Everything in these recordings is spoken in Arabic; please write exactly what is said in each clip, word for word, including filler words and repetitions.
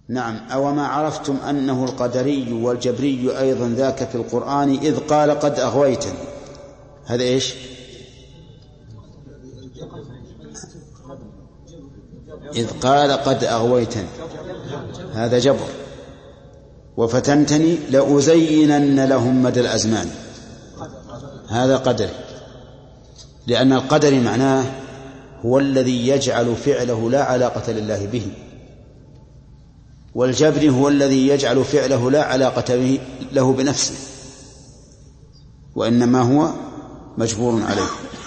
نعم. أو ما عرفتم أنه القدري والجبري أيضا ذاك في القرآن إذ قال قد أغويتني. هذا إيش؟ إذ قال قد أغويتني هذا جبر. وفتنتني لأزينن لهم مدى الأزمان هذا قدري، لأن القدر معناه هو الذي يجعل فعله لا علاقة لله به، والجبر هو الذي يجعل فعله لا علاقة له بنفسه، وإنما هو مجبور عليه.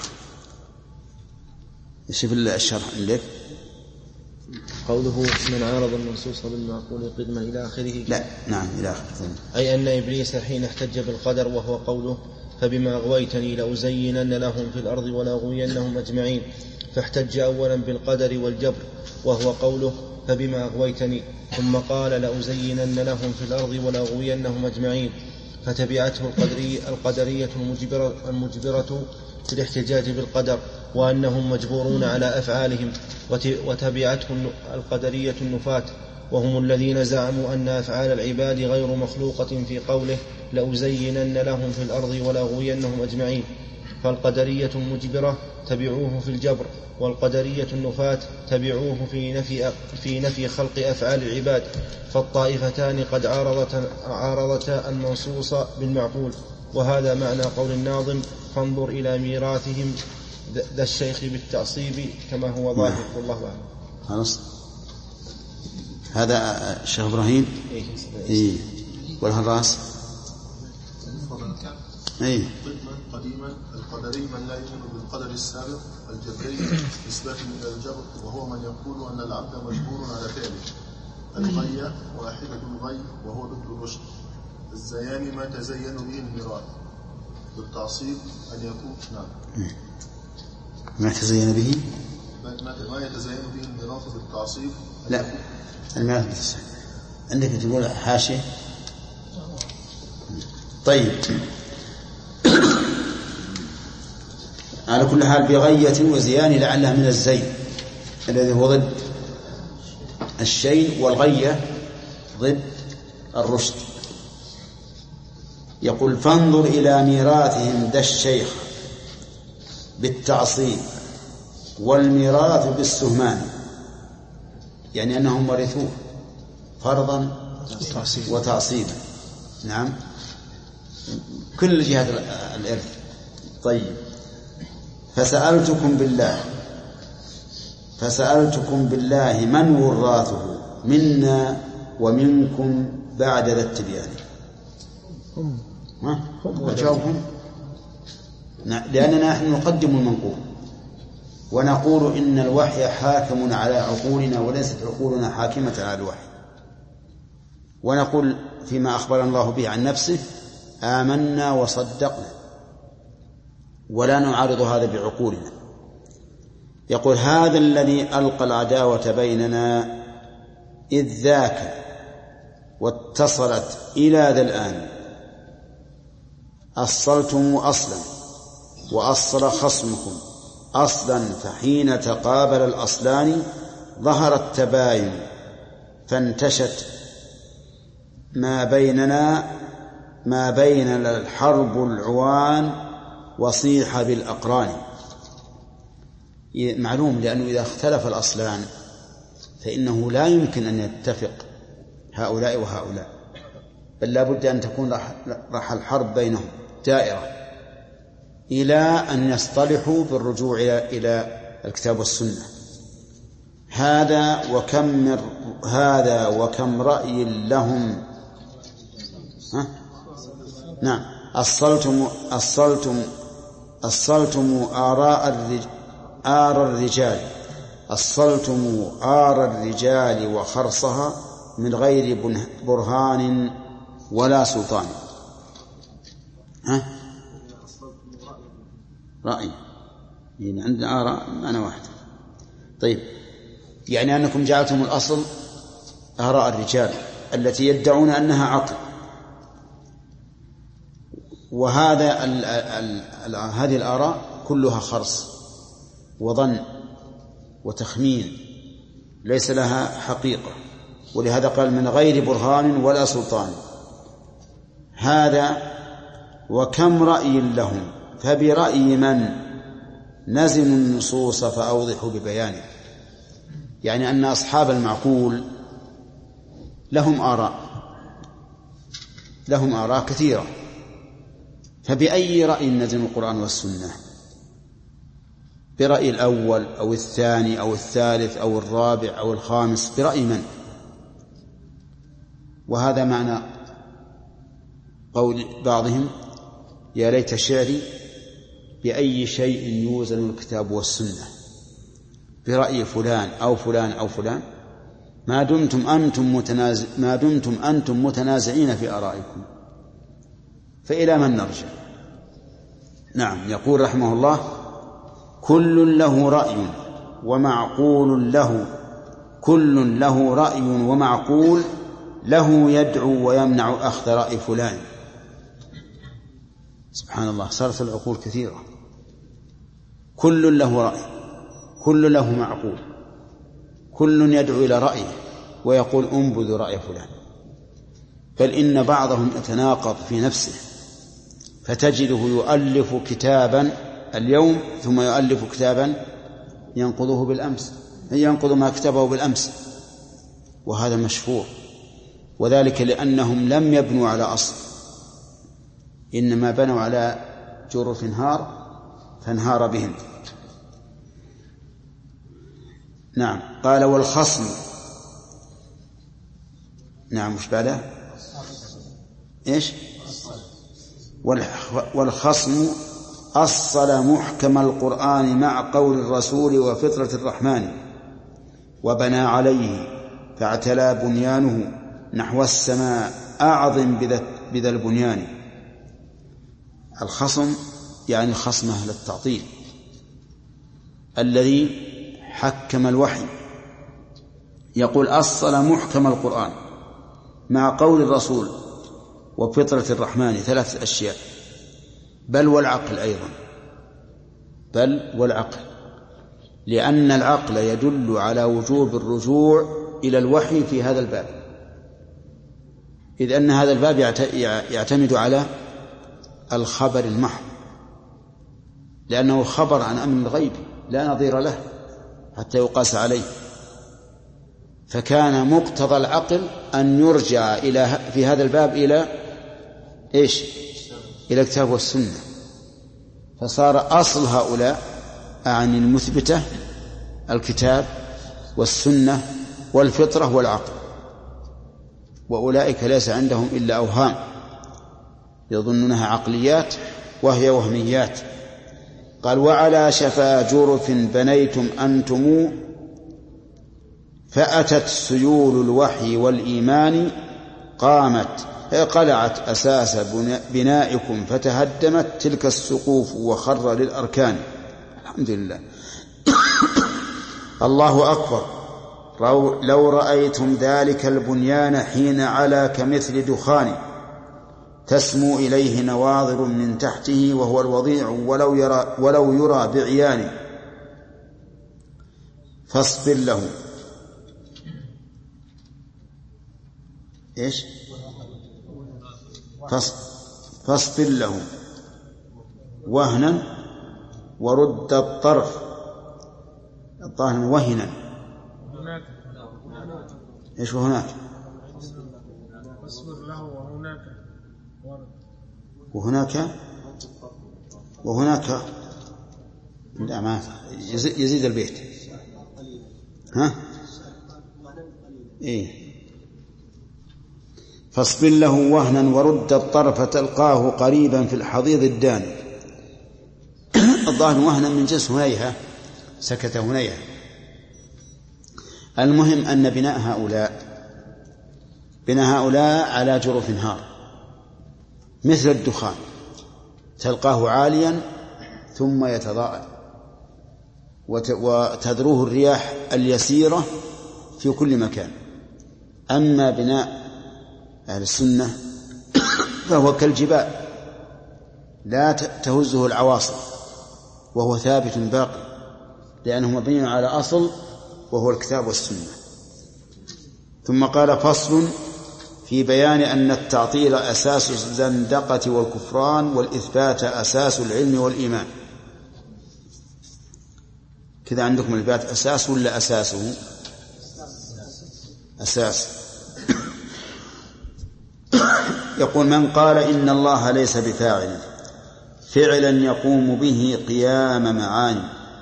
شوف الشرح عندك قوله من عارض النصوص بالمعقول قدما إلى آخره. لا نعم إلى آخره. أي أن إبليس حين احتج بالقدر وهو قوله فبما أغويتني لأزينن لهم في الأرض ولأغوينهم أجمعين، فاحتج أولا بالقدر والجبر وهو قوله فبما أغويتني، ثم قال لأزينن لهم في الأرض ولأغوينهم أجمعين، فتبعته القدرية, القدرية المجبرة, المجبرة في الاحتجاج بالقدر وأنهم مجبورون على أفعالهم، وتبعته القدرية النفاة وهم الذين زعموا أن أفعال العباد غير مخلوقة في قوله لأزينن لهم في الأرض ولأغوينهم أجمعين. فالقدرية المجبرة تبعوه في الجبر، والقدرية النفاة تبعوه في نفي, في نفي خلق أفعال العباد. فالطائفتان قد عارضتا, عارضتا المنصوص بالمعقول، وهذا معنى قول الناظم فانظر إلى ميراثهم ذا الشيخ بالتعصيب كما هو ظاهر والله أعلم. خلاص هذا الشيخ إبراهيم. إيه والهراس إيه قديما القدري من لا يؤمن بالقدر السابق، الجبري نسبة إلى الجبر وهو من يقول أن العبد مجبور على فعله. الغي واحدة الغي وهو ضد الرشد. الزيان ما تزين به الميراث بالتعصيب أن يكون نعم ما تزين به ما يتزين به الميراث بالتعصيب. لا الميراث بالتعصيب عندك تقول حاشية. طيب على كل حال بغية وزيان لعلها من الزين الذي هو ضد الشيء، والغية ضد الرشد. يقول فانظر إلى ميراثهم ذا الشيخ بالتعصيب والميراث بالسهمان، يعني أنهم ورثوه فرضا وتعصيبا. نعم كل جهات الإرث. طيب فسألتكم بالله فسألتكم بالله من وراثه منا ومنكم بعد ذا التبيان. هم وجاوبهم لأننا نحن نقدم المنقول ونقول إن الوحي حاكم على عقولنا وليست عقولنا حاكمة على الوحي، ونقول فيما أخبر الله به عن نفسه آمنا وصدقنا ولا نعارض هذا بعقولنا. يقول هذا الذي ألقى العداوة بيننا إذ ذاك واتصلت إلى ذا الآن أصلتم أصلا وأصل خصمكم أصلا، فحين تقابل الأصلان ظهر التباين فانتشت ما بيننا ما بيننا الحرب العوان وصيح بالأقران. معلوم لأنه إذا اختلف الأصلان فإنه لا يمكن أن يتفق هؤلاء وهؤلاء، بل لا بد أن تكون راح الحرب بينهم دائرة إلى أن يصطلحوا بالرجوع إلى الكتاب والسنة. هذا وكم من هذا وكم رأي لهم. ها؟ نعم أصلتم أصلتم أصلتم آراء الرجال آر الرجال أصلتم آر الرجال وخرصها من غير برهان ولا سلطان. ها؟ رأي يعني عندنا آراء أنا واحد. طيب يعني أنكم جعلتم الأصل آراء الرجال التي يدعون أنها عقل، وهذا ال ال ال هذه الآراء كلها خرص وظن وتخمين ليس لها حقيقة. ولهذا قال من غير برهان ولا سلطان. هذا وكم رأي لهم فبرأي من نزنوا النصوص فأوضحوا ببيانه. يعني أن أصحاب المعقول لهم آراء لهم آراء كثيرة، فبأي رأي نزن القرآن والسنة؟ برأي الأول أو الثاني أو الثالث أو الرابع أو الخامس؟ برأي من؟ وهذا معنى قول بعضهم يا ليت شعري بأي شيء يوزن الكتاب والسنة، برأي فلان أو فلان أو فلان، ما دمتم أنتم متنازع ما دمتم أنتم متنازعين في آرائكم فإلى من نرجع؟ نعم. يقول رحمه الله كل له رأي ومعقول له كل له رأي ومعقول له يدعو ويمنع أخذ رأي فلان. سبحان الله، صارت العقول كثيرة. كل له رأي، كل له معقول، كل يدعو إلى رأيه ويقول انبذ رأي فلان، بل إن بعضهم يتناقض في نفسه، فتجده يؤلف كتابا اليوم ثم يؤلف كتابا ينقضه بالأمس، ينقض ما كتبه بالأمس، وهذا مشفور. وذلك لأنهم لم يبنوا على أصل، إنما بنوا على جرف انهار فانهار بهم. نعم. قال والخصم، نعم مش بعده إيش؟ والخصم أصل محكم القرآن مع قول الرسول وفطرة الرحمن وبنى عليه فاعتلى بنيانه نحو السماء أعظم بذا البنيان. الخصم يعني خصم أهل التعطيل الذي حكم الوحي. يقول أصل محكم القرآن مع قول الرسول وفطرة الرحمن، ثلاث أشياء، بل والعقل أيضا، بل والعقل، لأن العقل يدل على وجوب الرجوع إلى الوحي في هذا الباب، إذ أن هذا الباب يعتمد على الخبر المحض، لأنه خبر عن أمر الغيب لا نظير له حتى يقاس عليه، فكان مقتضى العقل أن يرجع إلى في هذا الباب إلى إيش؟ إلى الكتاب والسنة. فصار أصل هؤلاء عن المثبتة الكتاب والسنة والفطرة والعقل، وأولئك ليس عندهم إلا أوهام يظنونها عقليات وهي وهميات. قال وعلى شفا جرف بنيتم أنتم فأتت سيول الوحي والإيمان قامت قلعت أساس بنائكم فتهدمت تلك السقوف وخر للأركان. الحمد لله. الله أكبر. لو رأيتم ذلك البنيان حين علا كمثل دخان تسمو إليه نواظر من تحته وهو الوضيع ولو يرى, ولو يرى بعيان فاصبر له إيش؟ فاصبر له وهنا ورد الطرف الطاهر وهنا إيش وهناك؟ فاصبر له وهناك وهناك وهناك لا ما يزيد البيت. ها إيه فاصبر له وهنا ورد الطرف تلقاه قريبا في الحضيض الداني. الظاهر وهنا من جنس هنيهة، سكت هنيهة. المهم أن بناء هؤلاء بناء هؤلاء على جرف انهار مثل الدخان تلقاه عاليا ثم يتضاءل وتذروه الرياح اليسيرة في كل مكان. أما بناء أهل السنة فهو كالجبال لا تهزه العواصف وهو ثابت باقي، لأنه مبني على أصل وهو الكتاب والسنة. ثم قال فصل في بيان أن التعطيل أساس الزندقة والكفران والإثبات أساس العلم والإيمان. كذا عندكم الإثبات أساس ولا أساسه؟ أساس. يقول من قال إن الله ليس بفاعل فعلا يقوم به قيام معاني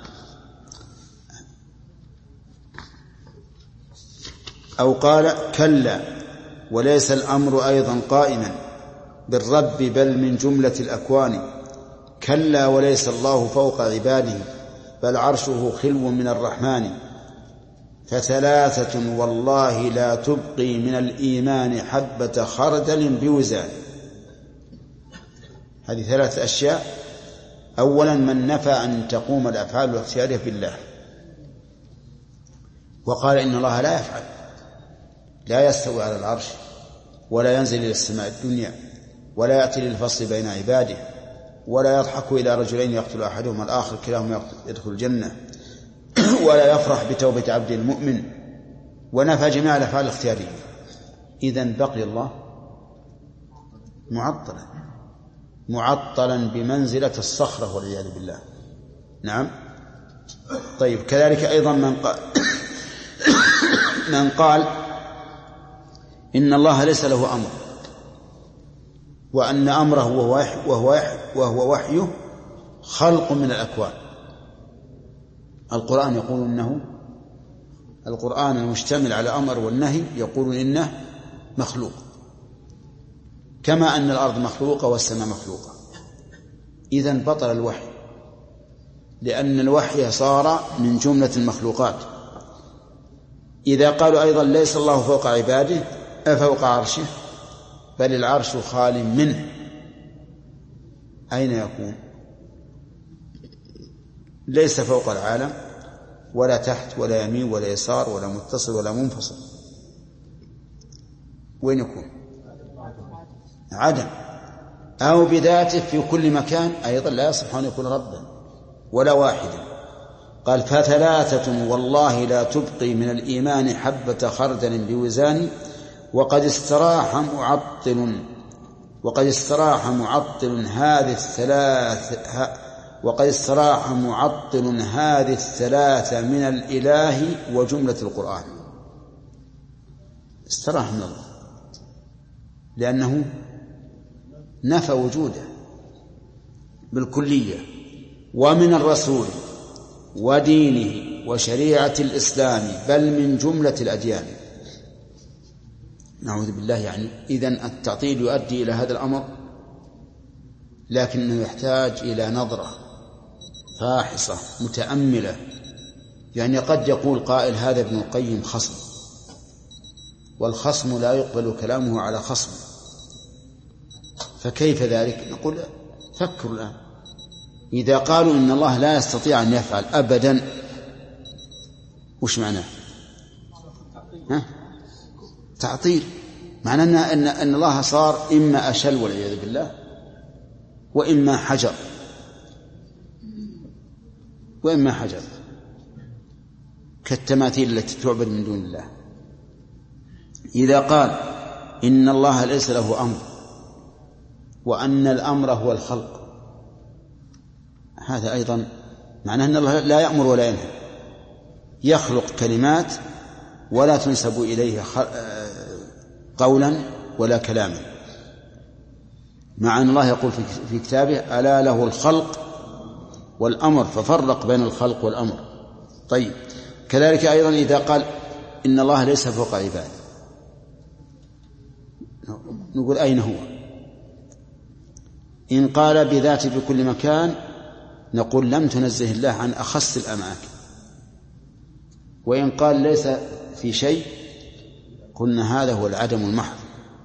أو قال كلا وليس الأمر أيضا قائما بالرب بل من جملة الأكوان كلا وليس الله فوق عباده بل عرشه خلو من الرحمن فثلاثة والله لا تبقي من الإيمان حبة خردل بوزان. هذه ثلاث أشياء. أولا من نفى أن تقوم الأفعال الاختيارية بالله وقال إن الله لا يفعل، لا يستوي على العرش ولا ينزل إلى السماء الدنيا ولا يأتي للفصل بين عباده ولا يضحك إلى رجلين يقتل أحدهما الآخر كلاهما يدخل الجنة ولا يفرح بتوبة عبد المؤمن ونفى جميع الأفعال الاختيارية. إذن بقي الله معطلا معطلا بمنزلة الصخرة والعياذ بالله. نعم. طيب كذلك أيضا من قال من قال إن الله ليس له أمر وأن أمره وهو وحي وهو وحي وهو وحيه خلق من الأكوان. القرآن يقول إنه القرآن المشتمل على أمر والنهي يقول إنه مخلوق كما أن الأرض مخلوقة والسماء مخلوقة. إذن بطل الوحي لأن الوحي صار من جملة المخلوقات. إذا قالوا أيضا ليس الله فوق عباده فوق عرشه بل العرش خال منه أين يكون؟ ليس فوق العالم ولا تحت ولا يمين ولا يسار ولا متصل ولا منفصل. وين يكون؟ عدم. أو بذاته في كل مكان أيضا لا يصح أن يكون ربا ولا واحدا. قال فثلاثة والله لا تبقي من الإيمان حبة خردل بوزان وقد استراح معطل وقد استراح معطل هذه الثلاث وقد استراح معطل هذه الثلاثة من الإله وجملة القرآن. استراح من الله لأنه نفى وجوده بالكلية ومن الرسول ودينه وشريعة الإسلام بل من جملة الأديان. نعوذ بالله. يعني إذن التعطيل يؤدي إلى هذا الأمر لكنه يحتاج إلى نظرة فاحصة متأملة. يعني قد يقول قائل هذا ابن القيم خصم والخصم لا يقبل كلامه على خصم فكيف ذلك؟ نقول فكروا الآن. إذا قالوا إن الله لا يستطيع أن يفعل أبدا وش معناه؟ ها؟ تعطيل. معناه أن, أن الله صار إما أشل والعياذ بالله وإما حجر وإما حجر كالتماثيل التي تعبد من دون الله. إذا قال إن الله ليس له أمر وأن الأمر هو الخلق هذا أيضا معناه أن الله لا يأمر ولا ينهى يخلق كلمات ولا تنسب إليه قولا ولا كلاما مع أن الله يقول في كتابه ألا له الخلق والأمر ففرق بين الخلق والأمر. طيب كذلك أيضا إذا قال إن الله ليس فوق عباده نقول أين هو؟ إن قال بذاته في كل مكان نقول لم تنزه الله عن أخص الأماكن. وإن قال ليس في شيء قلنا هذا هو العدم المحض.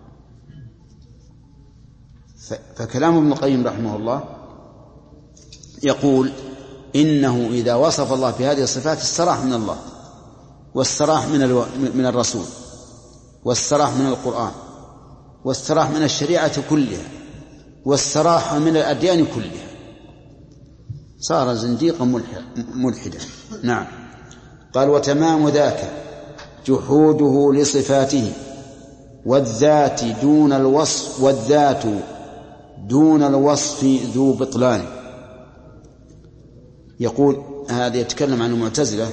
فكلام ابن القيم رحمه الله يقول إنه إذا وصف الله بهذه الصفات استراح من الله واستراح من, الو... من الرسول واستراح من القرآن واستراح من الشريعة كلها واستراح من الأديان كلها صار زنديقا ملحدا. نعم. قال وتمام ذاك جحوده لصفاته والذات دون الوصف والذات دون الوصف ذو بطلان. يقول هذا يتكلم عن المعتزلة.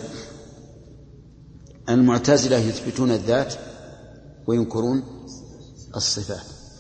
المعتزلة يثبتون الذات وينكرون الصفات.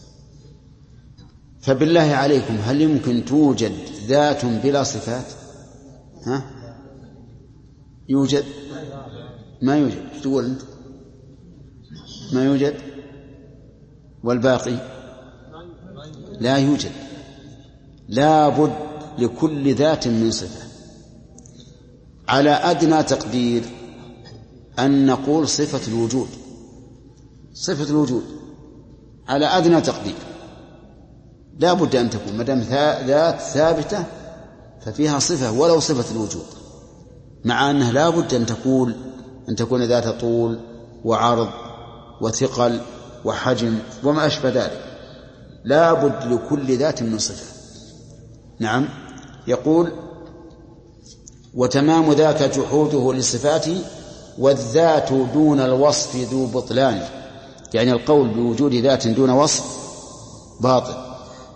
فبالله عليكم هل يمكن توجد ذات بلا صفات؟ ها؟ يوجد؟ ما يوجد. ايش تقول انت؟ ما يوجد. والباقي لا يوجد. لا بد لكل ذات من صفة. على أدنى تقدير أن نقول صفة الوجود، صفة الوجود على أدنى تقدير لا بد أن تكون مدام ذات ثابتة ففيها صفة ولو صفة الوجود، مع أنها لا بد أن تكون أن تكون ذات طول وعرض وثقل وحجم وما أشبه ذلك. لا بد لكل ذات من صفة. نعم. يقول وتمام ذاك جحوده لصفاته والذات دون الوصف ذو بطلان، يعني القول بوجود ذات دون وصف باطل.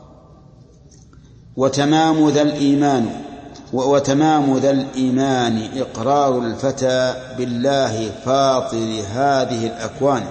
وتمام ذا الإيمان وتمام ذا الإيمان إقرار الفتى بالله فاطر هذه الأكوان،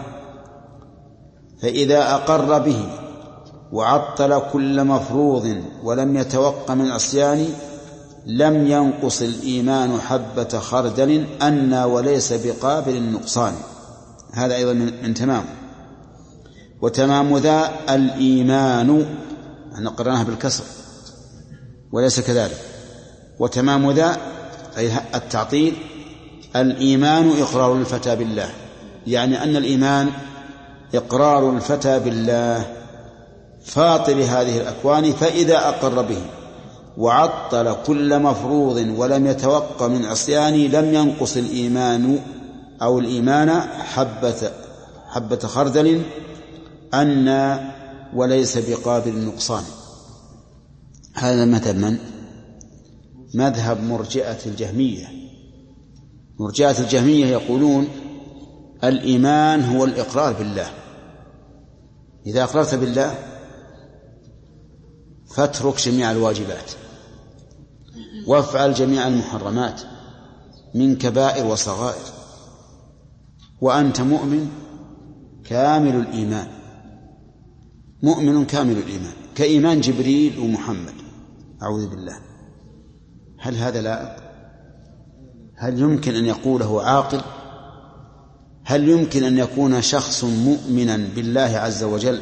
فإذا أقر به وعطل كل مفروض ولم يتوق من عصيان لم ينقص الإيمان حبة خردل أنى وليس بقابل النقصان. هذا أيضا من تمام. وتمام ذا الإيمان احنا قرأناها بالكسر وليس كذلك. وتمام ذا أي التعطيل الإيمان إقرار الفتى بالله، يعني أن الإيمان إقرار الفتى بالله فاطر هذه الأكوان، فإذا أقر به وعطل كل مفروض ولم يتوق من عصيان لم ينقص الإيمان أو الإيمان حبة, حبة خردل أن وليس بقابل النقصان. هذا مثل من؟ مذهب مرجئة الجهمية. مرجئة الجهمية يقولون الإيمان هو الإقرار بالله. إذا أقررت بالله فاترك جميع الواجبات وافعل جميع المحرمات من كبائر وصغائر وأنت مؤمن كامل الإيمان، مؤمن كامل الإيمان كإيمان جبريل ومحمد. أعوذ بالله. هل هذا لائق؟ هل يمكن أن يقوله عاقل؟ هل يمكن أن يكون شخص مؤمنا بالله عز وجل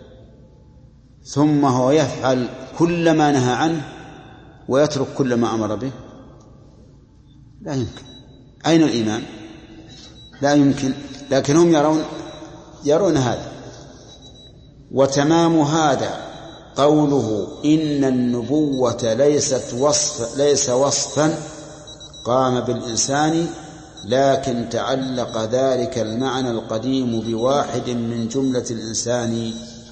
ثم هو يفعل كل ما نهى عنه ويترك كل ما أمر به؟ لا يمكن. أين الإيمان؟ لا يمكن. لكنهم يرون يرون هذا. وتمام هذا قوله إن النبوة ليست وصف ليس وصفا قام بالإنسان لكن تعلق ذلك المعنى القديم بواحد من جملة الإنسان.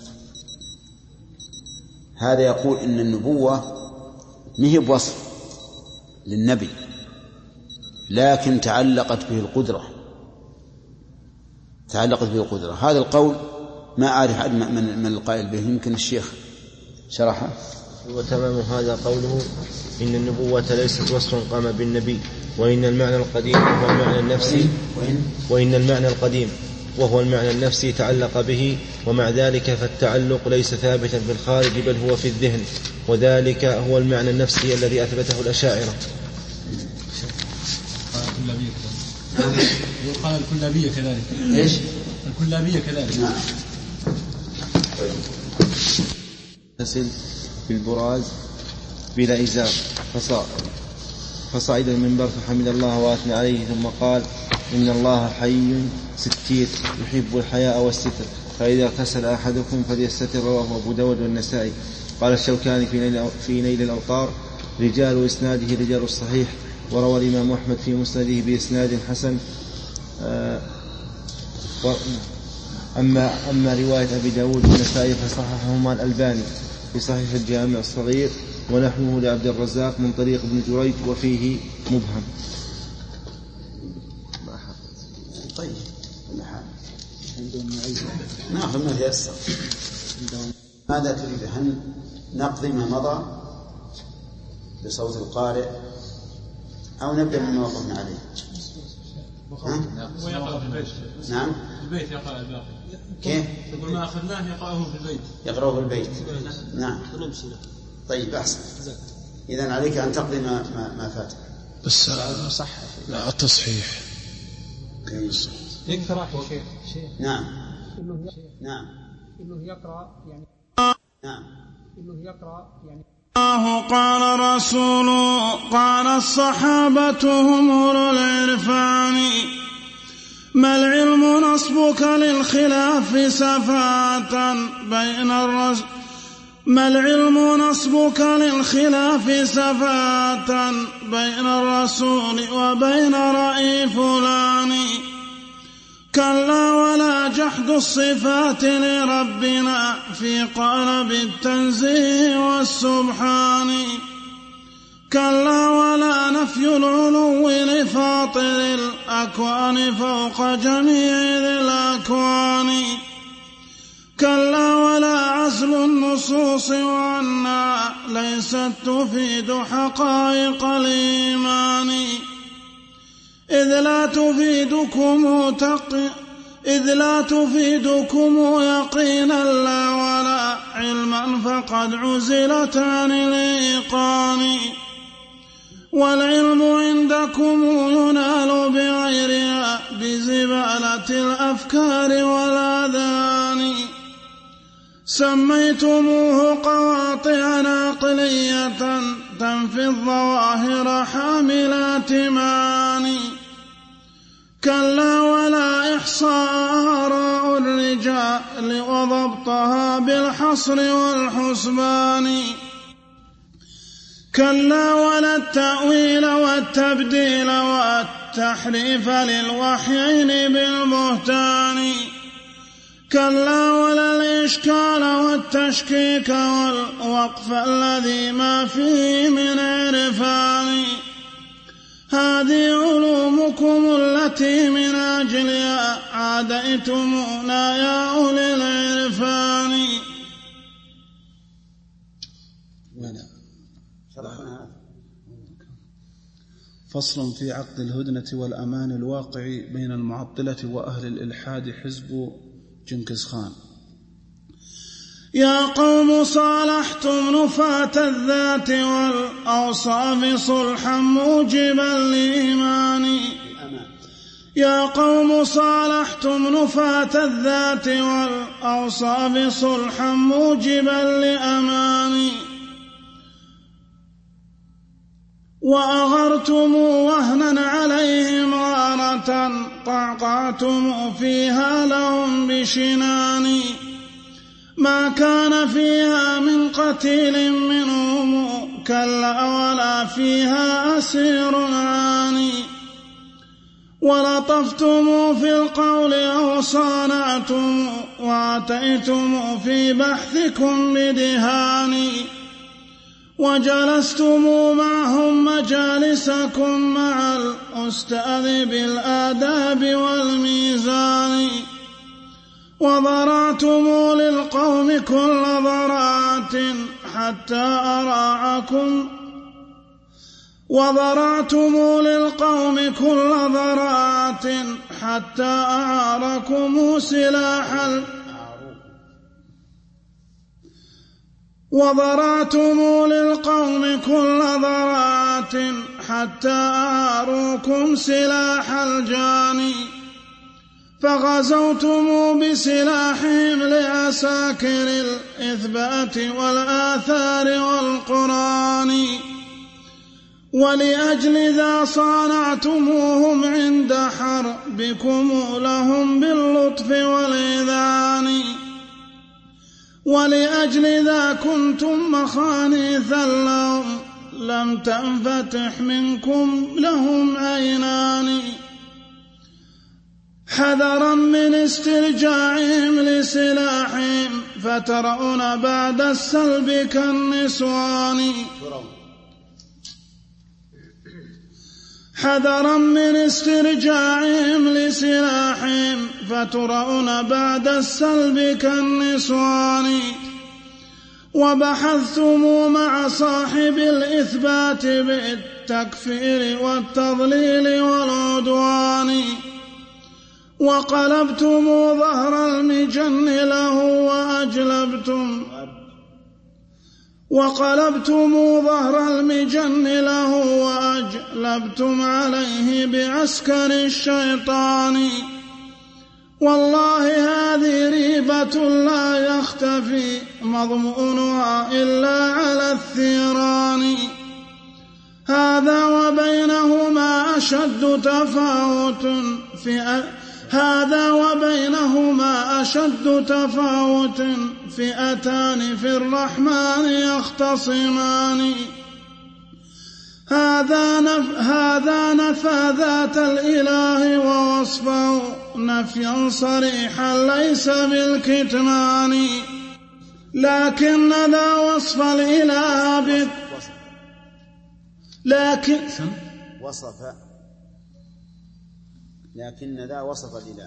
هذا يقول إن النبوة مهي بوصف للنبي لكن تعلقت به القدرة، تعلقت به القدرة. هذا القول ما أعرف من, من القائل به، يمكن الشيخ شرحه. وتمام هذا قوله إن النبوة ليست وصفا قام بالنبي وإن المعنى القديم وهو المعنى النفسي وإن المعنى القديم وهو المعنى النفسي تعلق به، ومع ذلك فالتعلق ليس ثابتا في الخارج بل هو في الذهن، وذلك هو المعنى النفسي الذي أثبته الأشاعرة. يقال الكلابية كذلك. إيش؟ الكلابية كذلك. نعم. تسل بالبراز بلا إزار فصعد فصعد المنبر فحمد الله وأثنى عليه ثم قال إن الله حي ستير يحب الحياء والستر، فإذا اغتسل أحدكم فليستتر. رواه أبو داود والنسائي. قال الشوكاني في نيل الأوطار رجال إسناده رجال الصحيح، وروى الإمام أحمد في مسنده بإسناد حسن. أما, أما رواية أبي داود والنسائي فصححهما الألباني في صحيح الجامع الصغير ونحوه لعبد الرزاق من طريق ابن جريج وفيه مبهم. طيب كل حال ناخذ ما تيسر. ماذا تريد؟ هل نقضي ما مضى بصوت القارئ أو نبدأ من وقفنا عليه؟ ويقرأ في البيت. نعم في البيت يقرأ الباقي. كيف؟ يقول ما أخذناه يقرأه في البيت. يقرأه في البيت. نعم. طيب أحسن. إذن عليك أن تقضي ما ما, ما فات. بس صح. لا التصحيح. يكثر يا شيخ. نعم. إنه نعم. إنه يقرأ يعني. نعم. إنه يقرأ يعني. الله قال رسول قال الصحابة هم أولو العرفان ما العلم نصبك للخلاف سفاة بين الرسول ما العلم نصبك للخلاف سفاة بين الرسول وبين رأي فلان كلا ولا جحد الصفات لربنا في قالب التنزيه والسبحان كلا ولا نفي العلو لفاطر الأكوان فوق جميع ذي الأكوان كلا ولا عزل النصوص وأنها ليست تفيد حقائق الإيمان إذ لا تفيدكم تقي إذ لا تفيدكم يقينا لا ولا علما فقد عزلت عن الإيقان والعلم عندكم ينال بغيرها بزبالة الأفكار والآذان سميتموه قواطع عقلية تنفي الظواهر حاملات معاني كلا ولا إحصاء آراء الرجال وضبطها بالحصر والحسبان كلا ولا التأويل والتبديل والتحريف للوحيين بالبهتان كلا ولا الإشكال والتشكيك والوقف الذي ما فيه من عرفان هذه علومكم التي من أجلها عاديتمونا يا أولي العرفان. فصل في عقد الهدنة والأمان الواقع بين المعطلة وأهل الإلحاد حزب جنكز خان. يا قوم صالحتم نفاة الذات والأوصاف صلحا موجبا لإيماني يا قوم صالحتم نفاة الذات والأوصاف صلحا موجبا لأماني وأغرتم وهنا عليهم غارة قعقعتم فيها لهم بشنان ما كان فيها من قتيل منهم كلا ولا فيها أسير عاني ولطفتم في القول أو صانعتم واتيتم في بحثكم بدهان وجلستم معهم مجالسكم مع الأستاذ بالآداب والميزان وضرعتم للقوم كل ضرعات حتى أراعكم وضرعتم للقوم كل ضرعات حتى أعاركم سلاح وضرعتم للقوم كل ضرعات حتى أعاروكم سلاح الجاني فغزوتم بسلاحهم لعساكر الإثبات والآثار والقرآن ولأجل ذا صانعتموهم عند حربكم لهم باللطف والإذعان ولأجل ذا كنتم مخانيثا لهم لم تنفتح منكم لهم عينان حذرا من استرجاعهم لسلاحهم فترون بعد السلب كالنسوان حذرا من استرجاعهم لسلاحهم فترون بعد السلب كالنسوان وبحثتم مع صاحب الإثبات بالتكفير والتضليل والعدوان وقلبتم ظهر المجن له وأجلبتم وقلبتم ظهر المجن له وأجلبتم عليه بعسكر الشيطان والله هذه ريبة لا يختفي مضمونها إلا على الثيران هذا وبينهما أشد تفاوت في هذا وبينهما أشد تفاوت فئتان في الرحمن يختصمان هذا نف هذا نفى ذات الإله ووصفه نفيا صريحا ليس بالكتمان لكن ذا وصف الإله ب لكن وصف لكن ذا وصف الإله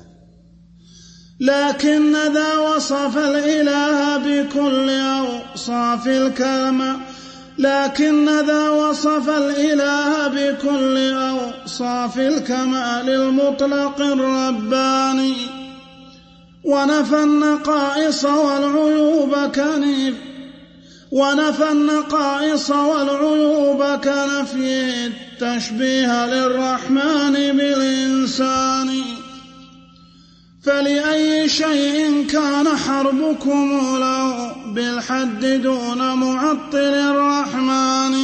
لكن ذا وصف الإله بكل أوصاف الكمال لكن ذا وصف الإله بكل أوصاف الكمال المطلق الرباني ونفى النقائص والعيوب كنف ونفى النقائص والعيوب كنفي التشبيه للرحمن بالإنسان فلأي شيء كان حربكم له بالحد دون معطل الرحمن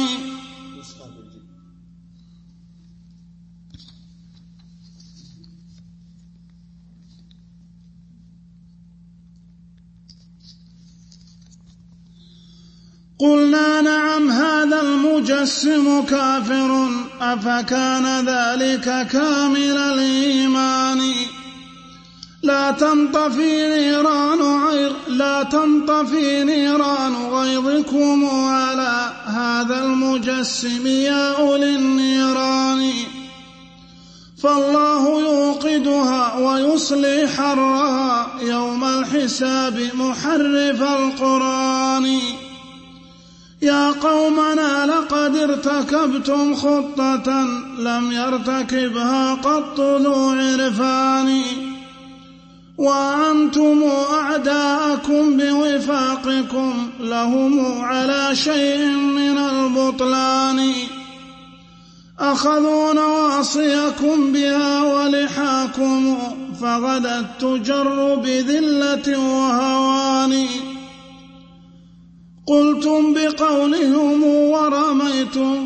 قلنا نعم هذا المجسم كافر أفكان ذلك كامل الإيمان لا تنطفي نيران غير لا تنطفي نيران غيظكم على هذا المجسم يا أولي النيران فالله يوقدها ويصلي حرها يوم الحساب محرف القرآن يا قومنا لقد ارتكبتم خطة لم يرتكبها قط ذو عرفان وأنتم أعداءكم بوفاقكم لهم على شيء من البطلان أخذوا نواصيكم بها ولحاكم فغدت تجر بذلة وهوان قلتم بقولهم ورميتم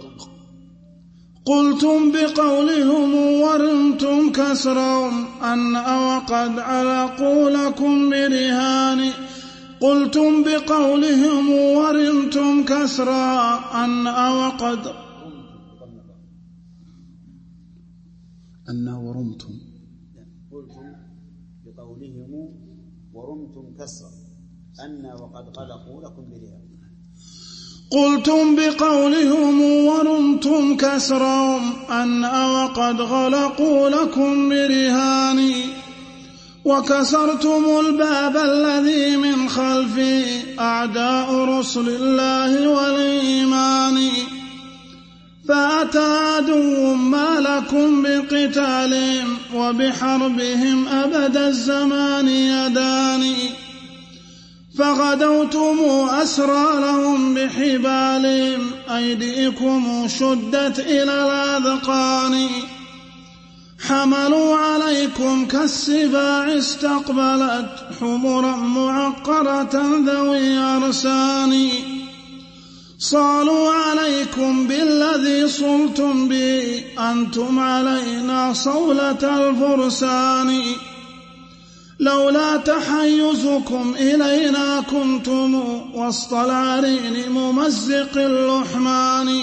قلتم بقولهم ورمتم كسرهم أن وقد علقوا لكم برهان قلتم بقولهم ورمتم كسرا أن وقد أن ورمتم قلتم بقولهم ورمتم كسرا أن وقد غلقوا لكم برهان قلتم بقولهم ورمتم كسرهم أن وقد غلقوا لكم برهان وكسرتم الباب الذي من خلفه أعداء رسل الله والإيمان فأتى عدو ما لكم بقتالهم وبحربهم أبد الزمان يدان فغدوتم أسرى لهم بحبالهم أيديكم شدت إلى الأذقان حملوا عليكم كالسباع استقبلت حمرا معقرة ذوي أرسان صالوا عليكم بالذي صلتم به أنتم علينا صولة الفرسان لولا تحيزكم إلينا كنتم وسط العرين ممزق اللحمان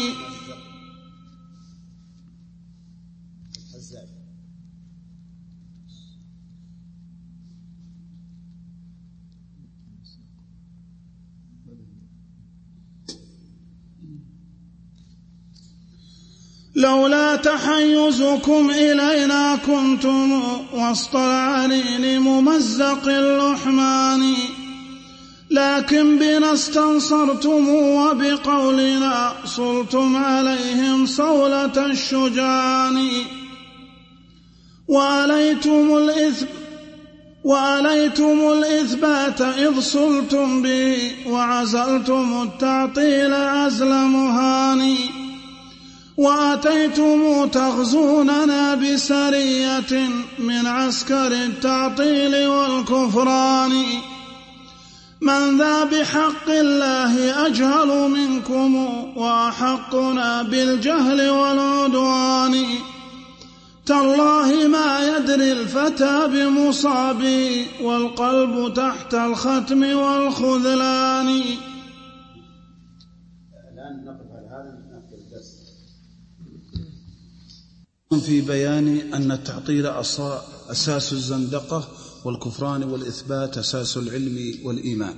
لولا تحيزكم إلينا كنتم وسط العليل ممزق اللحمان، لكن بنا استنصرتم وبقولنا صلتم عليهم صولة الشجعان، وأليتم الإثم وأليتم الإثبات إذ صلتم به، وعزلتم التعطيل عزل مهان، وأتيتم تغزوننا بسرية من عسكر التعطيل والكفران، من ذا بحق الله أجهل منكم وأحقنا بالجهل والعدوان، تالله ما يدري الفتى بمصابه والقلب تحت الختم والخذلان. الآن نقف على هذا نقف الدرس. في بيان أن التعطيل أساس الزندقة والكفران والإثبات أساس العلم والإيمان.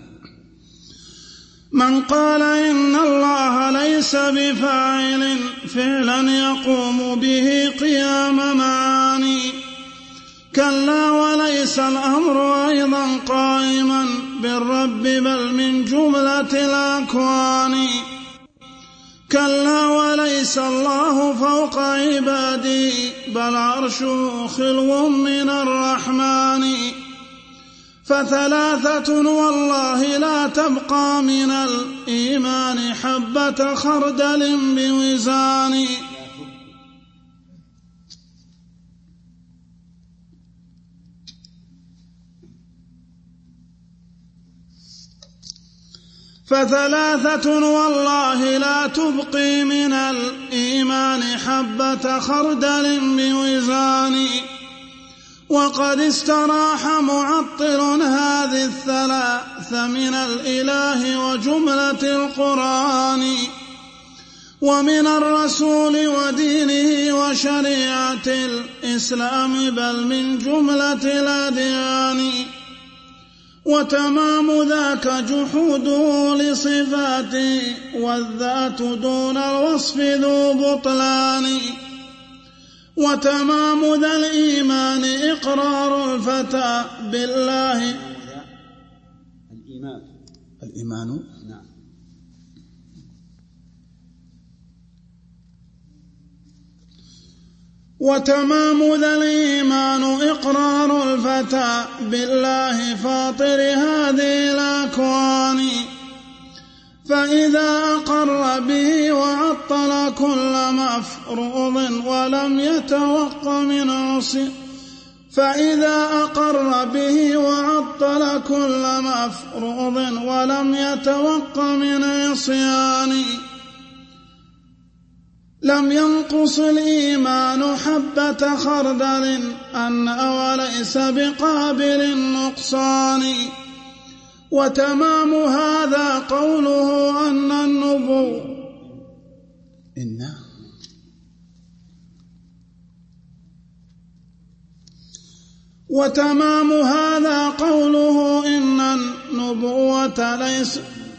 من قال إن الله ليس بفاعل فعلا يقوم به قيام معاني، كلا وليس الأمر أيضا قائما بالرب بل من جملة الأكوان، كلا وليس الله فوق عباده بل عرشه خلو من الرحمن، فثلاثة والله لا تبقى من الإيمان حبة خردل بوزان، فثلاثة والله لا تبقي من الإيمان حبة خردل بوزان، وقد استراح معطل هذه الثلاث من الإله وجملة القرآن، ومن الرسول ودينه وشريعة الإسلام بل من جملة الأديان، وتمام ذاك جحوده لصفاته والذات دون الوصف ذو بطلان، وتمام ذا الإيمان إقرار الفتى بالله الإيمان الإيمان نعم وتمام ذا الإيمان إقرار الفتى بالله فاطر هذه الأكوان، فإذا أقر به وعطل كل مفروض ولم يتوق من عصي فإذا أقر به وعطل كل مفروض ولم يتوق من عصيان، لم ينقص الإيمان حبة خردل أن وليس بقابل النقصان، وتمام هذا قوله أن النبو إن وتمام هذا قوله إن النبوة ليس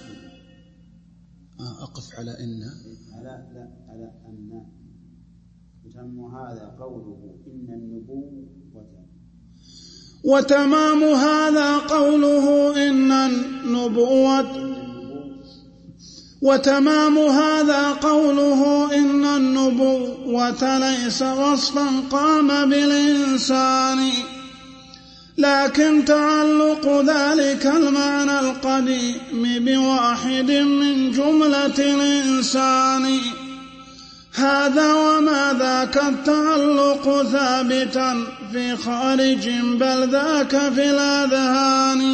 أقف على إن على لا على أن وتم هذا قوله إن النبوة وتمام هذا قوله إن النبوة وتمام هذا قوله إن النبوة ليس وصفا قام بالإنسان، لكن تعلق ذلك المعنى القديم بواحد من جملة الإنسان، هذا وما ذاك التعلق ثابتا في خارج بل ذاك في الأذهان،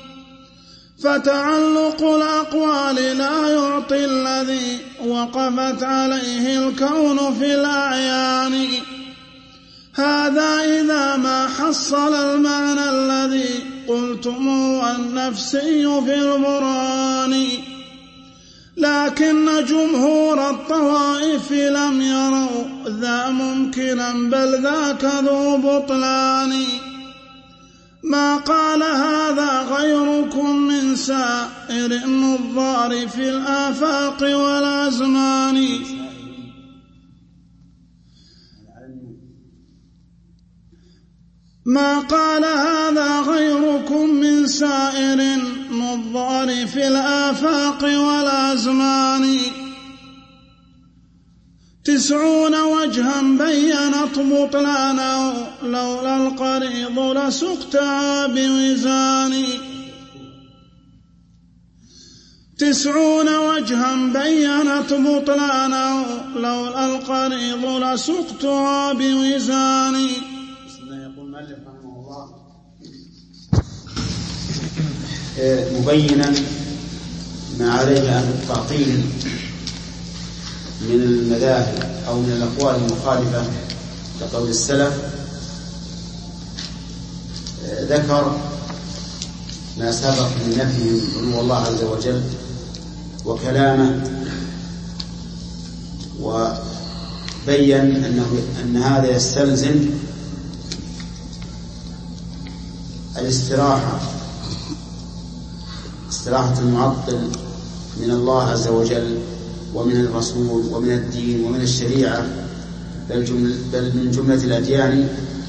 فتعلق الأقوال لا يعطي الذي وقفت عليه الكون في الأعيان، هذا إذا ما حصل المعنى الذي قلتم والنفسي في البرهان، لكن جمهور الطوائف لم يروا ذا ممكنا بل ذاك ذو بطلان، ما قال هذا غيركم من سائر النظار في الآفاق والأزمان. ما قال هذا غيركم من سائر النظار في الآفاق والأزمان تسعون وجها بينت بطلانه لولا القريض لسقتها بوزان تسعون وجها بينت بطلانه لولا القريض لسقتها بوزان. يقول المؤلف رحمه الله مبينا ما عليه أهل التعطيل من المذاهب أو من الأقوال المخالفة لقول السلف، ذكر ما سبق من نفيهم علو الله عز وجل وكلامه، وبين أنه أن هذا يستلزم الاستراحة استراحة المعطل من الله عز وجل ومن الرسول ومن الدين ومن الشريعة بل, جمل بل من جملة الأديان.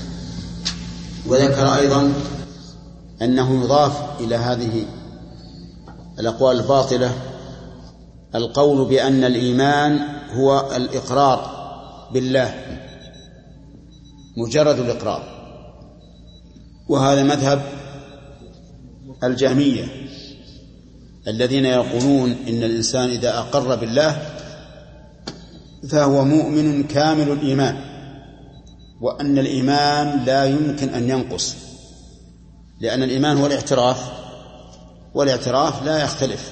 وذكر أيضا أنه يضاف إلى هذه الأقوال الباطلة القول بأن الإيمان هو الإقرار بالله، مجرد الإقرار، وهذا مذهب الجهمية الذين يقولون إن الإنسان إذا أقر بالله فهو مؤمن كامل الإيمان، وأن الإيمان لا يمكن أن ينقص، لأن الإيمان هو الاعتراف، والاعتراف لا يختلف.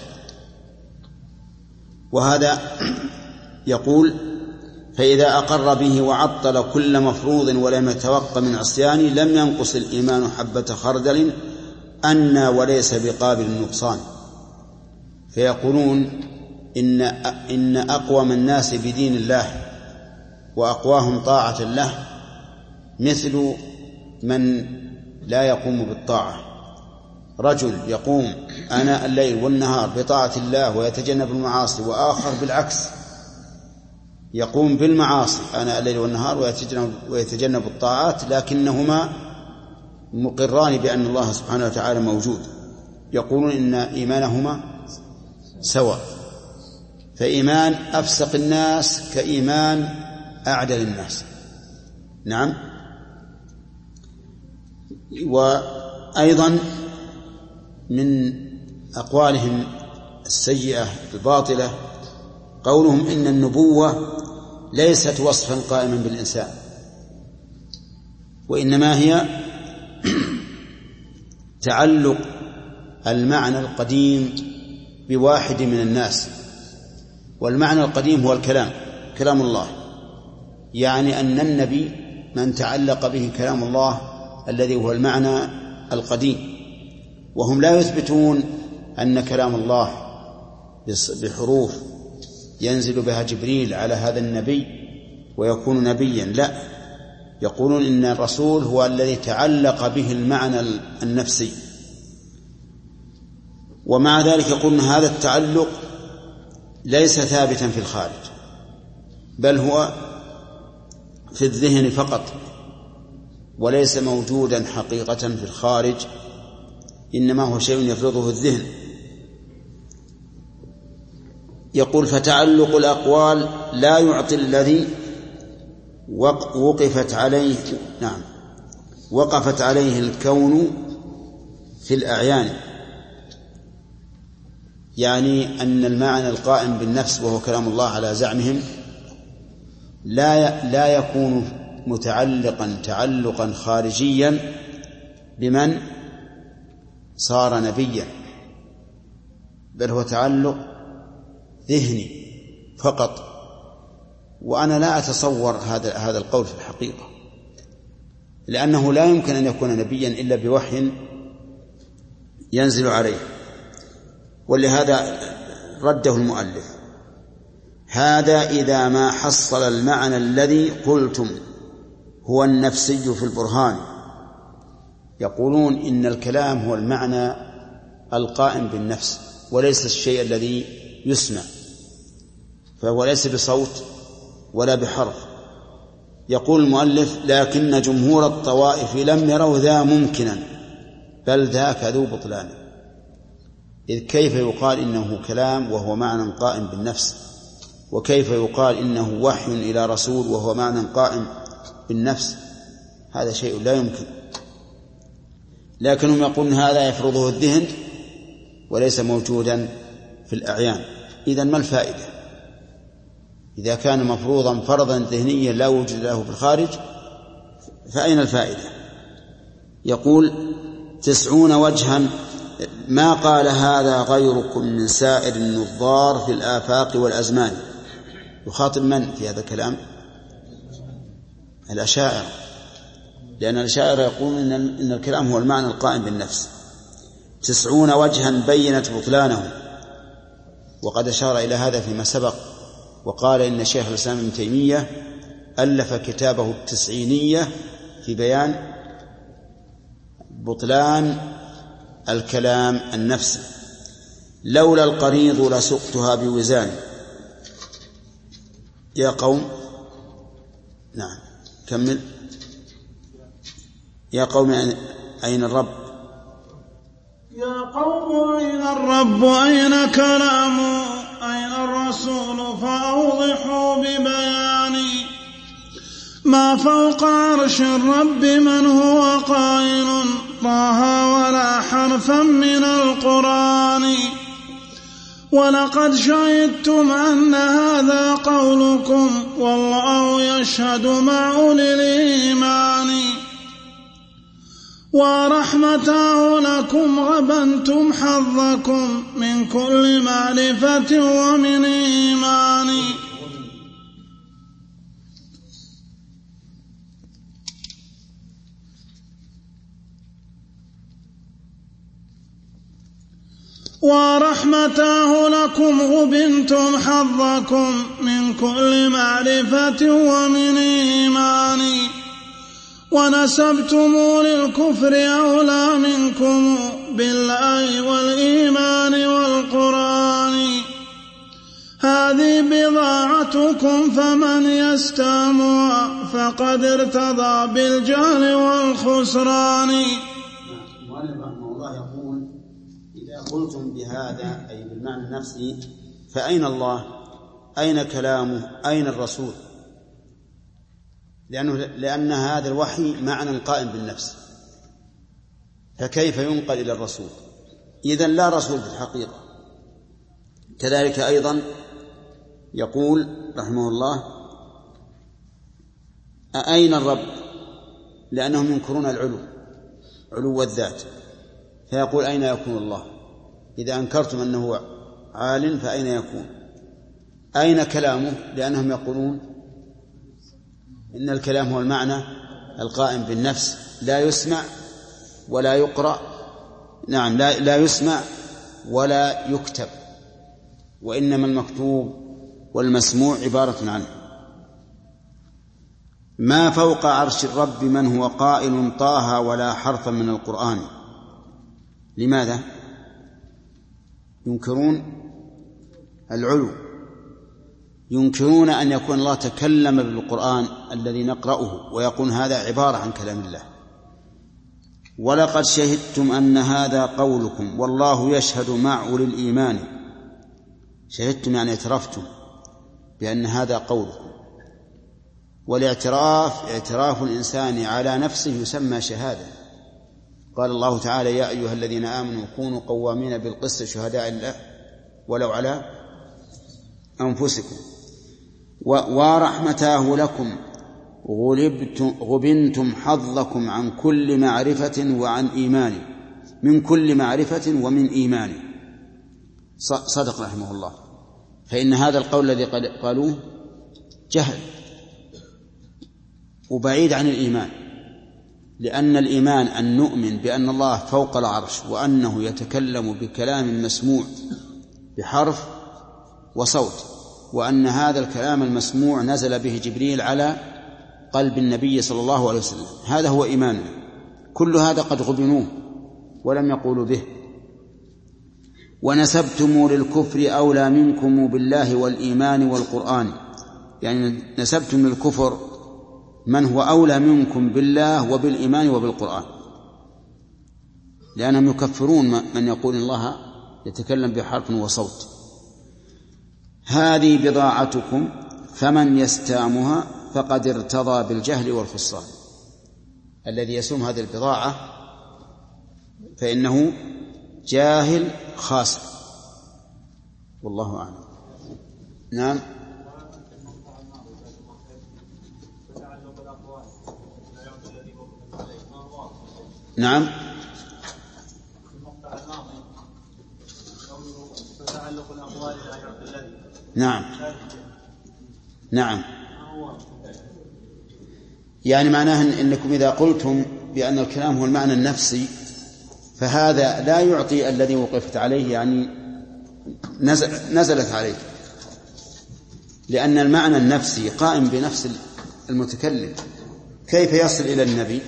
وهذا يقول فإذا أقر به وعطل كل مفروض ولم يتوق من عصيان لم ينقص الإيمان حبة خردل أن وليس بقابل النقصان. فيقولون إن, إن أقوم الناس بدين الله وأقواهم طاعة له مثل من لا يقوم بالطاعة. رجل يقوم آناء الليل والنهار بطاعة الله ويتجنب المعاصي، وآخر بالعكس يقوم بالمعاصي آناء الليل والنهار ويتجنب, ويتجنب الطاعات، لكنهما مقران بأن الله سبحانه وتعالى موجود. يقولون إن إيمانهما سواء، فإيمان أفسق الناس كإيمان أعدل الناس. نعم. وأيضا من أقوالهم السيئة الباطلة قولهم إن النبوة ليست وصفا قائما بالإنسان، وإنما هي تعلق المعنى القديم بواحد من الناس، والمعنى القديم هو الكلام، كلام الله، يعني أن النبي من تعلق به كلام الله الذي هو المعنى القديم. وهم لا يثبتون أن كلام الله بحروف ينزل بها جبريل على هذا النبي ويكون نبيا، لا، يقولون إن الرسول هو الذي تعلق به المعنى النفسي. ومع ذلك يقولون هذا التعلق ليس ثابتا في الخارج، بل هو في الذهن فقط، وليس موجودا حقيقة في الخارج، إنما هو شيء يفرضه الذهن. يقول فتعلق الأقوال لا يعطي الذي وقفت عليه نعم وقفت عليه الكون في الأعيان، يعني أن المعنى القائم بالنفس وهو كلام الله على زعمهم لا لا يكون متعلقا تعلقا خارجيا بمن صار نبيا، بل هو تعلق ذهني فقط. وأنا لا أتصور هذا هذا القول في الحقيقة، لأنه لا يمكن أن يكون نبيا إلا بوحي ينزل عليه. ولهذا رده المؤلف هذا إذا ما حصل المعنى الذي قلتم هو النفسي في البرهان. يقولون إن الكلام هو المعنى القائم بالنفس وليس الشيء الذي يسمع، فهو ليس بصوت ولا بحرف، يقول المؤلف: لكن جمهور الطوائف لم يروا ذا ممكنا بل ذاك ذو بطلان. إذ كيف يقال إنه كلام وهو معنى قائم بالنفس، وكيف يقال إنه وحي إلى رسول وهو معنى قائم بالنفس؟ هذا شيء لا يمكن. لكنهم يقولون هذا يفرضه الذهن وليس موجودا في الأعيان. إذن ما الفائدة؟ إذا كان مفروضا فرضا ذهنيا لا وجود له في الخارج فأين الفائدة؟ يقول: تسعون وجها ما قال هذا غيركم من سائر النظار في الآفاق والأزمان. يخاطب من في هذا الكلام؟ الأشاعرة، لأن الأشاعرة يقولون إن الكلام هو المعنى القائم بالنفس. تسعون وجها بينت بطلانه، وقد أشار إلى هذا فيما سبق وقال إن شيخ الإسلام ابن تيمية ألف كتابه التسعينية في بيان بطلان الكلام النفسي. لولا القريض لسقتها بوزان. يا قوم، نعم كمل. يا قوم أين الرب؟ يا قوم أين الرب أين كلام أين الرسول فأوضحوا ببياني. ما فوق عرش الرب من هو قائل طه ولا حرفا من القرآن. ولقد شهدتم أن هذا قولكم والله يشهد مع أولي الإيمان. ورحمته لكم غبنتم حظكم من كل معرفة ومن إيمان. ورحمته لكم غبنتم حظكم من كل معرفة ومن إيمان. ونسبتم للكفر أولى منكم بالله والإيمان والقرآن. هذه بضاعتكم فمن يستامها فقد ارتضى بالجهل والخسران. المؤلف رحمه الله يقول: إذا قلتم بهذا أي بالمعنى النفسي فأين الله؟ أين كلامه؟ أين الرسول؟ لأنه لأن هذا الوحي معنى قائم بالنفس، فكيف ينقل إلى الرسول؟ إذن لا رسول في الحقيقة. كذلك أيضا يقول رحمه الله: أين الرب؟ لأنهم ينكرون العلو، علو الذات، فيقول: أين يكون الله؟ إذا أنكرتم أنه عال فأين يكون؟ أين كلامه؟ لأنهم يقولون إن الكلام هو المعنى القائم بالنفس، لا يسمع ولا يقرأ، نعم لا, لا يسمع ولا يكتب، وإنما المكتوب والمسموع عبارة عنه. ما فوق عرش الرب من هو قائل طه ولا حرفا من القرآن. لماذا؟ ينكرون العلو، ينكرون أن يكون الله تكلم بالقرآن الذي نقرأه، ويقول هذا عبارة عن كلام الله. ولقد شهدتم أن هذا قولكم والله يشهد مع أولي الإيمان. شهدتم يعني اعترفتم بأن هذا قولكم، والاعتراف اعتراف الإنسان على نفسه يسمى شهادة. قال الله تعالى: يا أيها الذين آمنوا كونوا قوامين بالقسط شهداء لله ولو على أنفسكم. ورحمته لكم غبنتم حظكم عن كل معرفة وعن إيمان. من كل معرفة ومن إيمان. صدق رحمه الله. فإن هذا القول الذي قالوه جهل وبعيد عن الإيمان، لأن الإيمان أن نؤمن بأن الله فوق العرش وأنه يتكلم بكلام مسموع بحرف وصوت، وأن هذا الكلام المسموع نزل به جبريل على قلب النبي صلى الله عليه وسلم. هذا هو إيماننا. كل هذا قد غبنوه ولم يقولوا به. ونسبتم للكفر أولى منكم بالله والإيمان والقرآن، يعني نسبتم للكفر من هو أولى منكم بالله وبالإيمان وبالقرآن، لأنهم يكفرون من يقول الله يتكلم بحرف وصوت. هذه بضاعتكم فمن يستامها فقد ارتضى بالجهل والخسران. الذي يسوم هذه البضاعة فإنه جاهل خاسر، والله أعلم. نعم. نعم. نعم. نعم. يعني معناه إنكم إذا قلتم بأن الكلام هو المعنى النفسي فهذا لا يعطي الذي وقفت عليه، يعني نزل نزلت عليه، لأن المعنى النفسي قائم بنفس المتكلم. كيف يصل إلى النبي؟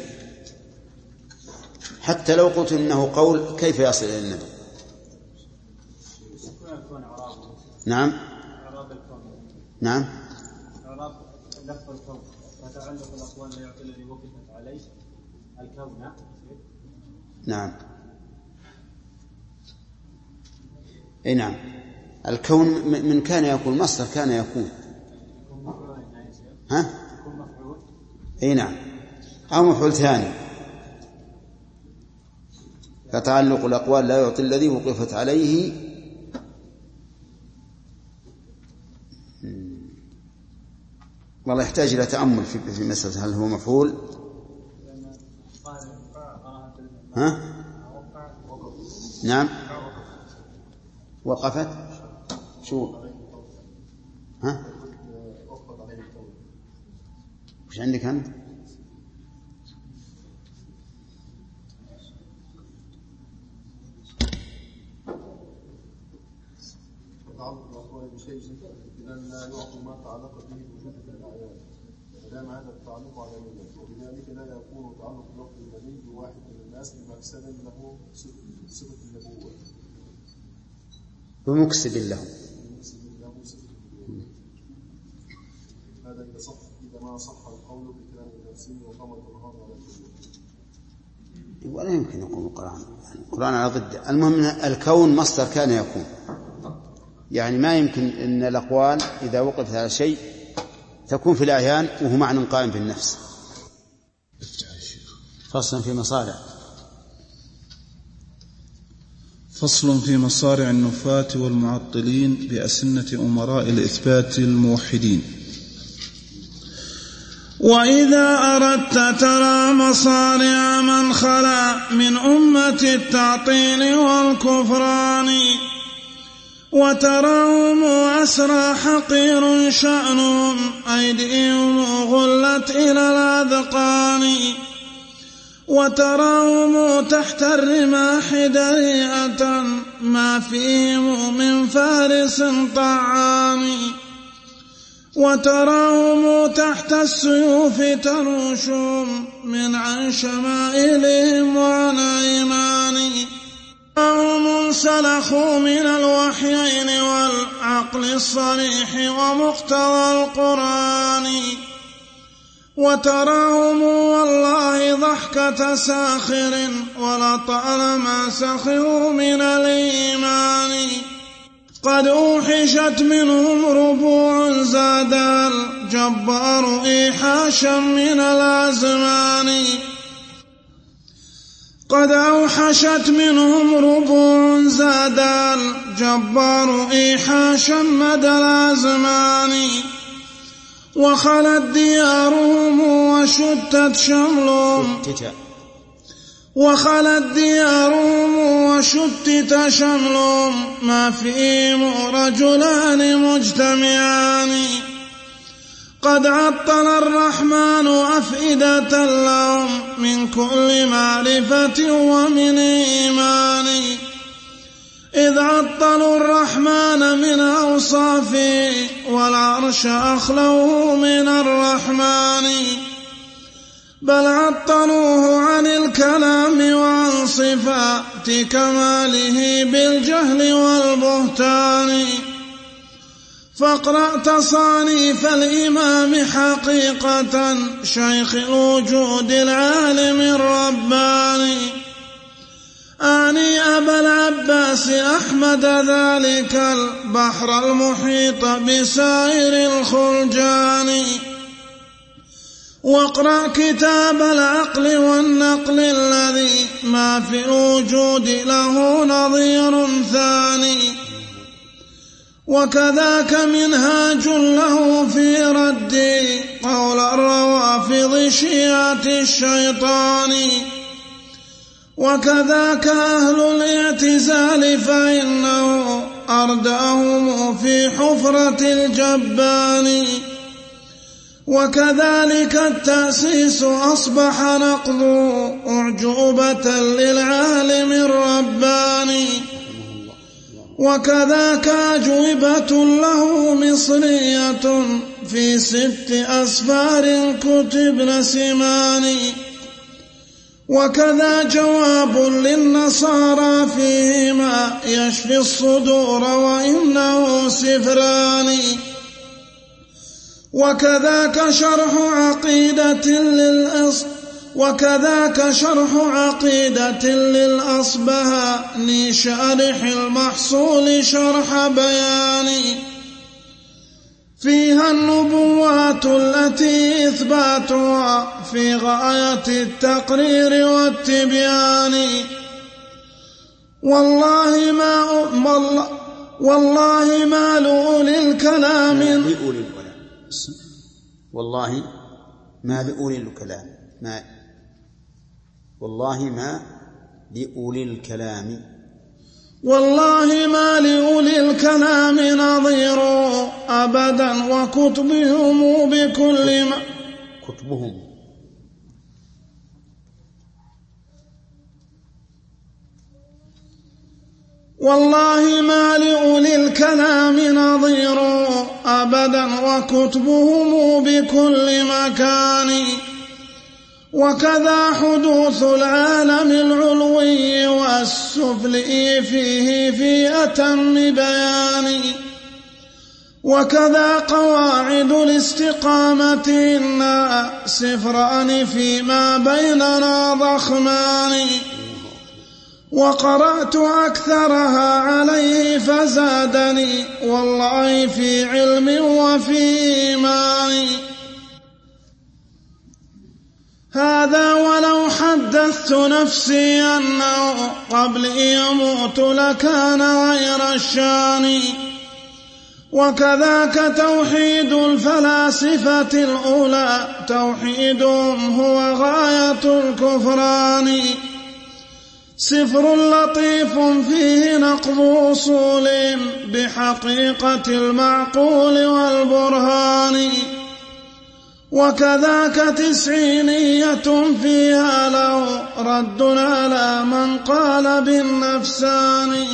حتى لو قلت إنه قول كيف يصل إلى النبي؟ نعم. نعم. لفظ الكون وتعلق الأقوال لا يعطي الذي وقفت عليه الكون. نعم. اي نعم. الكون من كان يكون، مصدر كان يكون. ها؟ اي نعم، أو مفعول ثاني. فتعلق الأقوال لا يعطي الذي وقفت عليه والله يحتاج إلى تأمل في مسألة هل هو مفعول. ها؟ نعم. وقفت شو؟ ها؟ وش عندك أنت؟ لأن لا يعطي ما تعلق به بوجود الأعيان، ودام هذا التعلق على النبي، وبذلك لا يكون تعلق لفظ النبي بواحد من الناس بمكسب له صفة النبوة، بمكسب له. هذا إذا صح إذا ما صح القول بكلام النفسي وقام القرآن على الجميع. ولا يمكن يقول القرآن القرآن على ضده. المهم الكون مصدر كان يكون، يعني ما يمكن أن الأقوال إذا وقفت على شيء تكون في الأعيان وهو معنى قائم بالنفس. فصل في مصارع فصل في مصارع النفاة والمعطلين بأسنة أمراء الإثبات الموحدين. وإذا أردت ترى مصارع من خلا من أمة التعطيل والكفران، وتراهم أسرى حقير شأنهم أيديهم غلت إلى الأذقان، وتراهم تحت الرماح دريئة ما فيهم من فارس طعان، وتراهم تحت السيوف تنوشهم من عن شمائلهم وعن أيمان، هم سلخوا من الوحيين والعقل الصريح ومقتضى القرآن، وتراهم والله ضحكة ساخر ولطالما سخروا من الإيمان، قد أوحشت منهم ربوع زاد الجبار إيحاشا من الأزمان، قد أوحشت منهم ربوع زاد الجبار إيحاشا مدى الأزمان، وخلت ديارهم وشتت شملهم وخلت ديارهم وشتت شملهم ما فيهم رجلان مجتمعان، قد عطل الرحمن أفئدة لهم من كل معرفة ومن إيمان، إذ عطلوا الرحمن من أوصافه والعرش أخلوه من الرحمن، بل عطلوه عن الكلام وعن صفات كماله بالجهل والبهتان، فاقرأ تصانيف الإمام حقيقة شيخ الوجود العالم الرباني، أعني أبا العباس أحمد ذلك البحر المحيط بسائر الخلجان. واقرأ كتاب العقل والنقل الذي ما في الوجود له نظير ثاني، وكذاك منهاج له في رد قول الروافض شيعة الشيطان. وكذاك أهل الاعتزال فإنه أرداهم في حفرة الجبان. وكذلك التأسيس أصبح نقضه أعجوبة للعالم الرباني. وكذاك أجوبة له مصرية في ست أسفار كتبن سمان. وكذا جواب للنصارى فيهما يشفي الصدور وإنه سفران. وكذاك شرح عقيدة للأصل وكذاك شرح عقيدة للأصبهاني شارح المحصول شرح بياني، فيها النبوات التي إثباتها في غاية التقرير والتبيان. والله ما والله ما لأولي الكلام والله ما لأولي الكلام ما والله ما لأولي الكلام والله ما لأولي الكلام نظير أبدا، وكتبهم بكل ما كتبهم والله ما لأولي الكلام نظير أبدا، وكتبهم بكل مكان. وكذا حدوث العالم العلوي والسفلي فيه في أتم بيان. وكذا قواعد الاستقامة إن سفران فيما بيننا ضخمان. وقرأت أكثرها عليه فزادني والله في علم وفي إيمان. هذا ولو حدثت نفسي أنه قبل يموت لكان غير الشان. وكذاك توحيد الفلاسفة الأولى توحيدهم هو غاية الكفران. سفر لطيف فيه نقض أصول بحقيقة المعقول والبرهان. وكذاك تسعينية فيها له رد على من قال بالنفسان.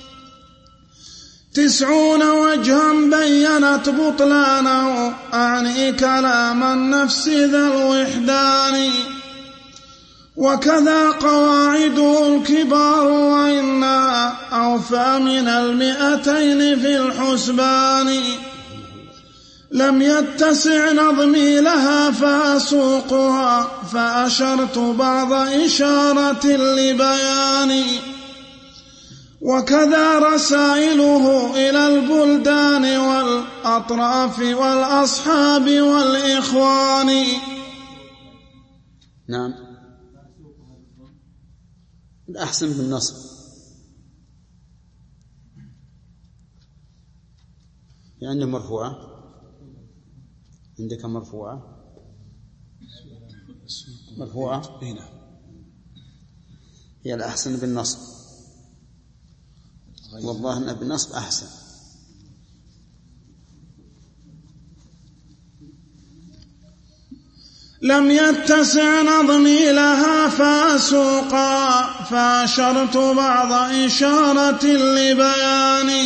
تسعون وجها بينت بطلانه أعني كلام النفس ذا الوحدان. وكذا قواعده الكبار وإنها أوفى من المئتين في الحسبان. لم يتسع نظمي لها فأسوقها فأشرت بعض إشارة لبيان. وكذا رسائله إلى البلدان والأطراف والأصحاب والإخوان. نعم الأحسن بالنصب. يعني مرفوعة عندك مرفوعة مرفوعة هنا هي الأحسن بالنصب، والله أن بالنصب أحسن. لم يتسع نظمي لها فأسوقا فأشرت بعض إشارة لبيان.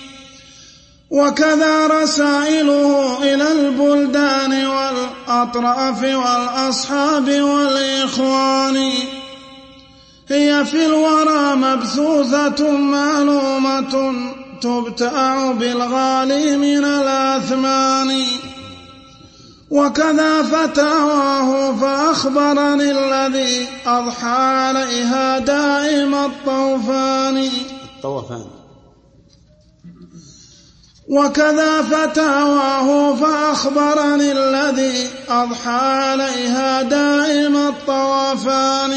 وكذا رسائله إلى البلدان والأطراف والأصحاب والإخوان. هي في الورى مبثوثة معلومة تبتاع بالغالي من الأثمان. وكذا فتاواه فأخبرني الذي أضحى عليها دائم الطوفان الطوفان وكذا فتاواه فأخبرني الذي أضحى عليها دائم الطوافان.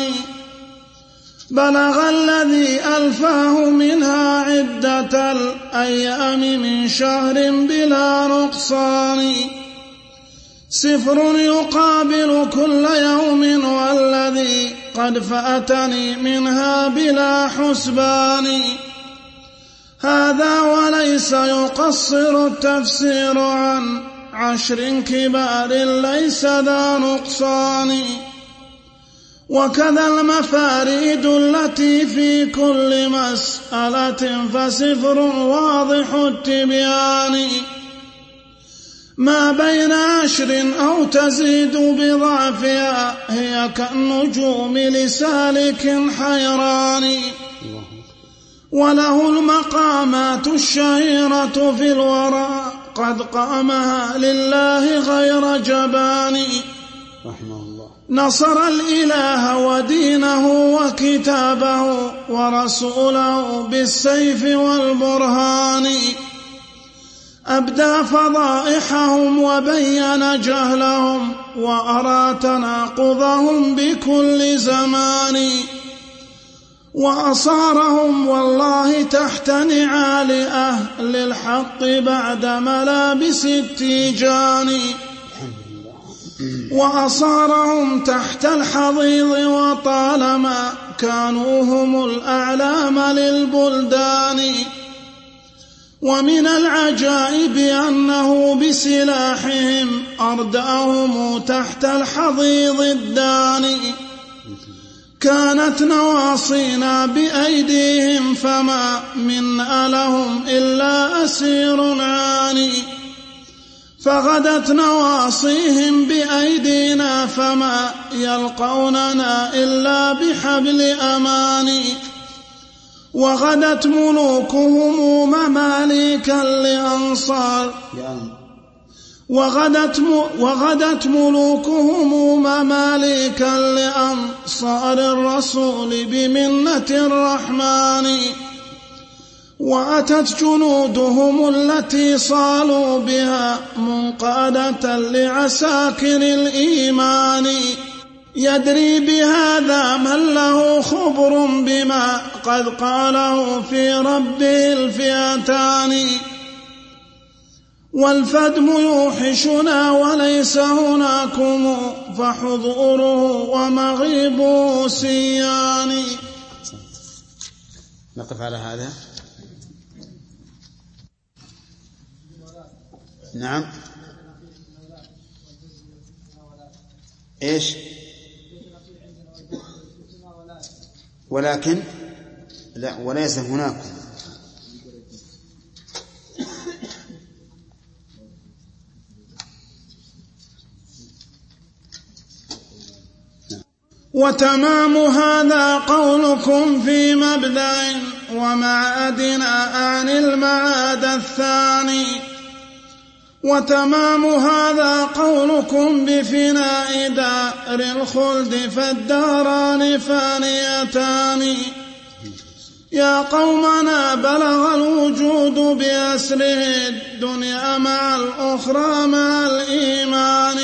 بلغ الذي ألفاه منها عدة الأيام من شهر بلا نقصان. سفر يقابل كل يوم والذي قد فأتني منها بلا حسبان. هذا وليس يقصر التفسير عن عشر كبار ليس ذا نقصان. وكذا المفاريد التي في كل مسألة فسفر واضح التبيان. ما بين عشر أو تزيد بضعفها هي كالنجوم لسالك حيران. وله المقامات الشهيرة في الورى قد قامها لله غير جبان. رحمه الله. نصر الإله ودينه وكتابه ورسوله بالسيف والبرهان. أبدى فضائحهم وبين جهلهم وأرى تناقضهم بكل زمان. وأصارهم والله تحت نعال أهل الحق بعد ملابس التيجان. وأصارهم تحت الحضيض وطالما كانوا هم الأعلام للبلدان. ومن العجائب أنه بسلاحهم أردأهم تحت الحضيض الداني. كانت نواصينا بأيديهم فما منا لهم إلا أسير عاني. فغدت نواصيهم بأيدينا فما يلقوننا إلا بحبل أماني. وغدت ملوكهم مماليكا لأنصار وغدت, وغدت ملوكهم مماليكا لأنصار الرسول بمنة الرحمن. وأتت جنودهم التي صالوا بها منقادة لعساكر الإيمان. يدري بهذا من له خبر بما قد قاله في ربه الفئتان. والفدم يوحشنا وليس هناكم فحضوره ومغيبه سيان. نقف على هذا. نعم. إيش؟ ولكن لا وليس هناك. وتمام هذا قولكم في مبدأ ومعادنا عن المعاد الثاني. وتمام هذا قولكم بفناء دار الخلد فالداران فانيتان. يا قومنا بلغ الوجود بأسره الدنيا مع الأخرى مع الإيمان.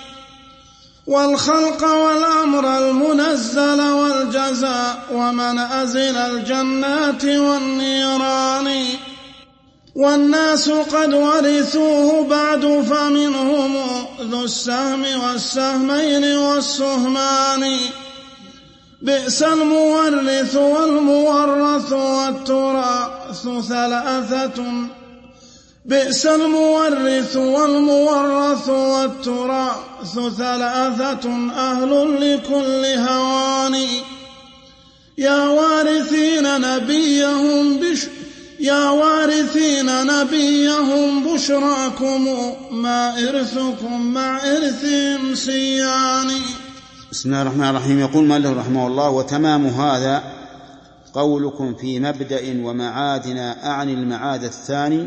والخلق والأمر المنزل والجزاء ومنازل الجنات والنيران. والناس قد ورثوه بعد فمنهم ذو السهم والسهمين والسهمان. بئس المورث والمورث والتراث ثلاثة. بئس المورث والمورث والتراث ثلاثة أهل لكل هوان. يا وارثين نبيهم بش يا وارثين نبيهم بشراكم ما إرثكم مع إرثهم سيان. بسم الله الرحمن الرحيم. يقول مالك رحمه الله: وتمام هذا قولكم في مبدأ ومعادنا أعني المعاد الثاني،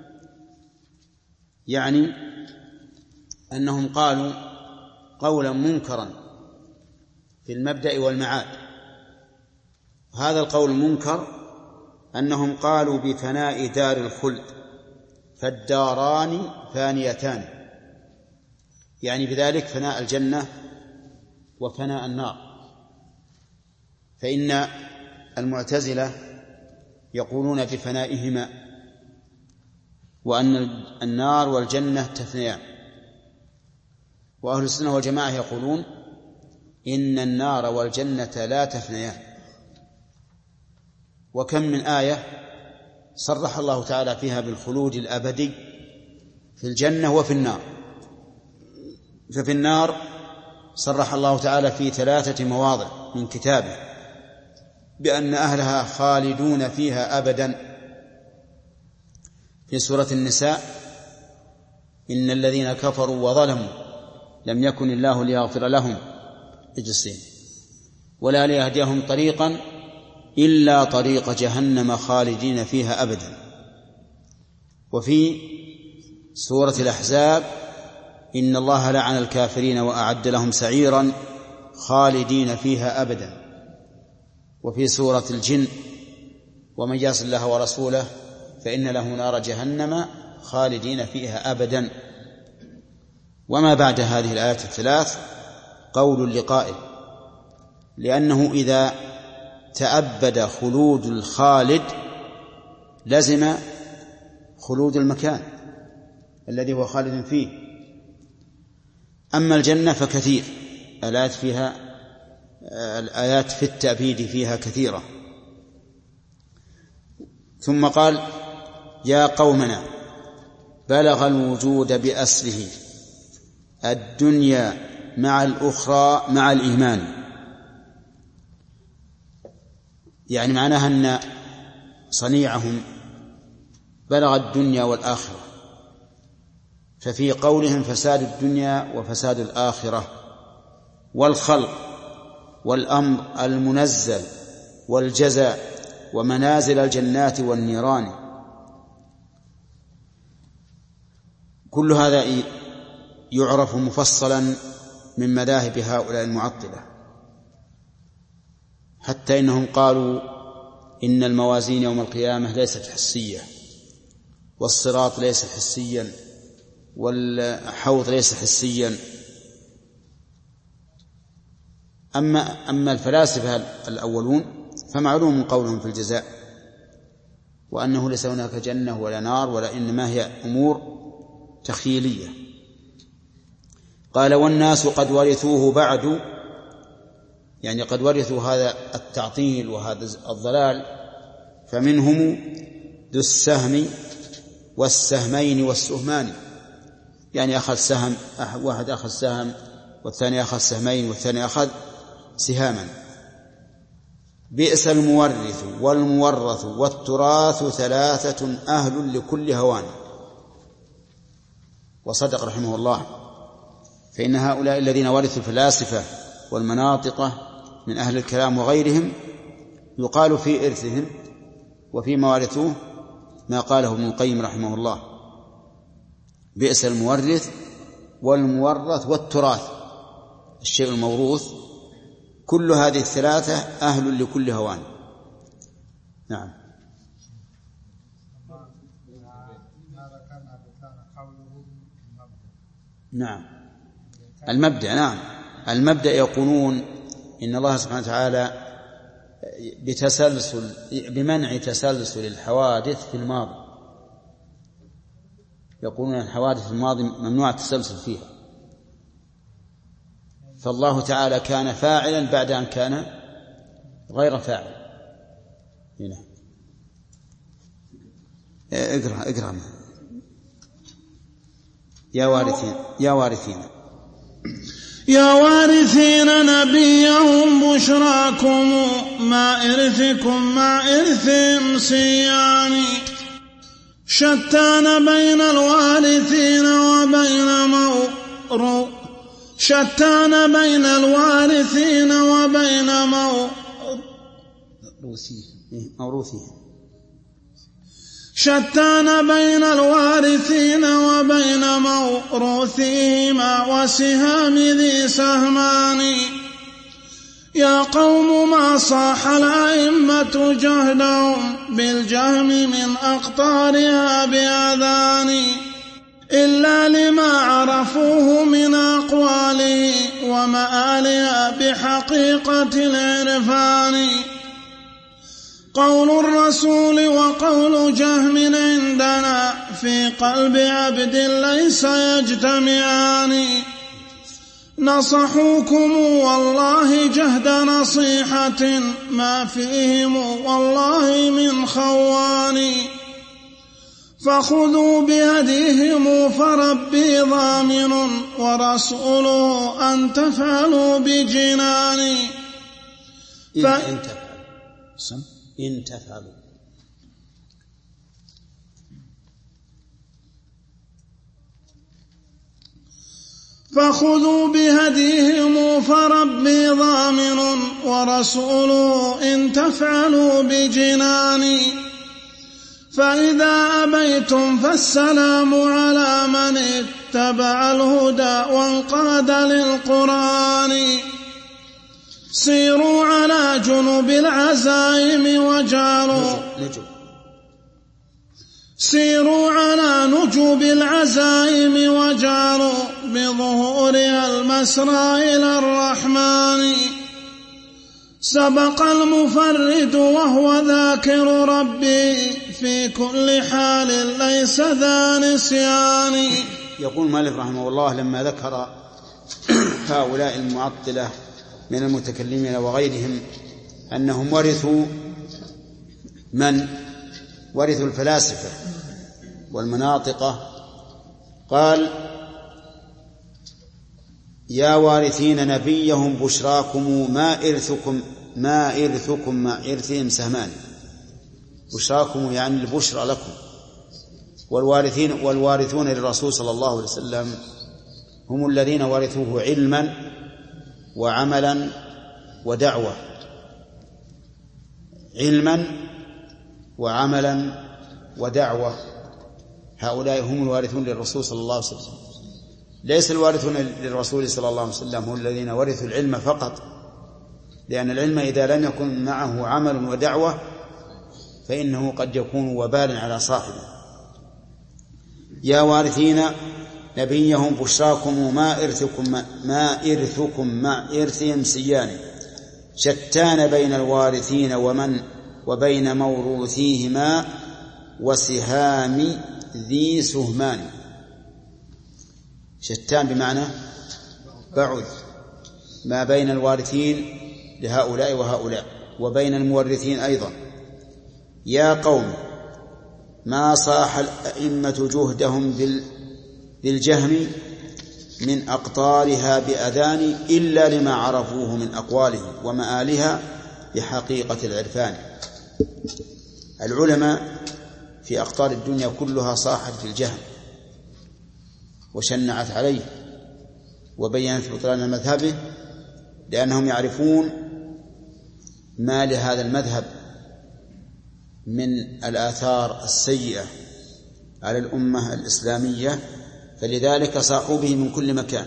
يعني أنهم قالوا قولا منكرا في المبدأ والمعاد. هذا القول المنكر أنهم قالوا بفناء دار الخلد، فالداران فانيتان، يعني بذلك فناء الجنة وفناء النار. فإن المعتزلة يقولون بفنائهما، وأن النار والجنة تفنيان، وأهل السنة والجماعة يقولون إن النار والجنة لا تفنيان. وكم من آية صرح الله تعالى فيها بالخلود الأبدي في الجنة وفي النار. ففي النار صرح الله تعالى في ثلاثة مواضع من كتابه بأن أهلها خالدون فيها أبدا. في سورة النساء: إن الذين كفروا وظلموا لم يكن الله ليغفر لهم اجسين ولا ليهديهم طريقا إلا طريق جهنم خالدين فيها أبدا. وفي سورة الأحزاب: إن الله لعن الكافرين وأعد لهم سعيرا خالدين فيها أبدا. وفي سورة الجن: ومن يعص الله ورسوله فإن له نار جهنم خالدين فيها أبدا. وما بعد هذه الآيات الثلاث قول لقائل، لأنه إذا تأبد خلود الخالد لزم خلود المكان الذي هو خالد فيه. أما الجنة فكثير، الآيات فيها الآيات في التأبيد فيها كثيرة. ثم قال: يا قومنا بلغ الوجود بأسره الدنيا مع الأخرى مع الإيمان. يعني معناها أن صنيعهم بلغ الدنيا والآخرة، ففي قولهم فساد الدنيا وفساد الآخرة، والخلق والأمر المنزل والجزاء ومنازل الجنات والنيران، كل هذا يعرف مفصلا من مذاهب هؤلاء المعطلة، حتى إنهم قالوا إن الموازين يوم القيامة ليست حسية، والصراط ليس حسيا، والحوض ليس حسيا. أما, أما الفلاسفة الأولون فمعلوم قولهم في الجزاء، وأنه ليس هناك جنة ولا نار، ولا إنما هي أمور تخيلية. قال: والناس قد ورثوه بعد، يعني قد ورثوا هذا التعطيل وهذا الضلال، فمنهم ذو السهم والسهمين والسهمان، يعني أخذ سهم، واحد أخذ سهم والثاني أخذ سهمين والثاني أخذ سهاما. بئس المورث والمورث والتراث ثلاثة أهل لكل هوان. وصدق رحمه الله، فإن هؤلاء الذين ورثوا الفلاسفة والمناطقة من أهل الكلام وغيرهم يقال في إرثهم وفي موارثوه ما قاله ابن القيم رحمه الله: بئس المورث والمورث والتراث، الشيء الموروث، كل هذه الثلاثة أهل لكل هوان. نعم. نعم المبدأ، نعم المبدأ يقولون إن الله سبحانه وتعالى بتسلسل بمنع تسلسل الحوادث في الماضي، يقولون الحوادث في الماضي ممنوع التسلسل فيها، فالله تعالى كان فاعلا بعد أن كان غير فاعل. هنا اقرأ اقرأ يا وارثين يا وارثين يا وارثين نبيهم بشراكم مع إرثكم مع إرثهم سيان، شتان بين الوارثين وبين مورو شتان بين الوارثين وبين مو روثيه موروثيه. شتان بين الوارثين وبين موروثهما وسهام ذي سهمان. يا قوم ما صاح الأئمة جهدهم بالجهم من أقطارها بأذان إلا لما عرفوه من أقواله ومآلها بحقيقة العرفان. قول الرسول وقول جهم عندنا في قلب عبد ليس يجتمعان. نصحوكم والله جهد نصيحة ما فيهم والله من خوان. فخذوا بهديهم فربي ضامن ورسوله أن تفعلوا بجنان. ف... إن تفعلوا إن تفعلوا فخذوا بهديهم فربي ضامن ورسوله إن تفعلوا بجنان. فإذا أبيتم فالسلام على من اتبع الهدى وانقاد للقرآن. سيروا على جنوب العزائم وجعلوا سيروا على نجوب العزائم وجعلوا بظهورها المسرى إلى الرحمن. سبق المفرد وهو ذاكر ربي في كل حال ليس ذا نسيان. يقول مالك رحمه الله لما ذكر هؤلاء المعطلة من المتكلمين وغيرهم أنهم ورثوا من ورثوا الفلاسفة والمناطقة، قال يا وارثين نبيهم بشراكم ما إرثكم ما إرثكم ما إرثهم سهمان. بشراكم يعني البشرى لكم. والوارثين والوارثون للرسول صلى الله عليه وسلم هم الذين ورثوه علما وعملا ودعوة. علما وعملا ودعوة، هؤلاء هم الوارثون للرسول صلى الله عليه وسلم. ليس الوارثون للرسول صلى الله عليه وسلم هم الذين ورثوا العلم فقط، لأن العلم إذا لم يكن معه عمل ودعوة فإنه قد يكون وبالا على صاحبه. يا وارثين نبيهم بشراكم ما إرثكم ما إرثكم مع إرثهم سيان. شتان بين الوارثين ومن وبين موروثيهما وسهام ذي سهمان. شتان بمعنى بعد ما بين الوارثين لهؤلاء وهؤلاء وبين المورثين أيضا. يا قوم ما صاح الأئمة جهدهم بالجهم من أقطارها بأذان إلا لما عرفوه من أقواله ومآلها بحقيقة العرفان. العلماء في أقطار الدنيا كلها صاحت في الجهم وشنعت عليه وبينت بطلان مذهبه، لأنهم يعرفون ما لهذا المذهب من الآثار السيئة على الأمة الإسلامية، فلذلك صاحوا به من كل مكان.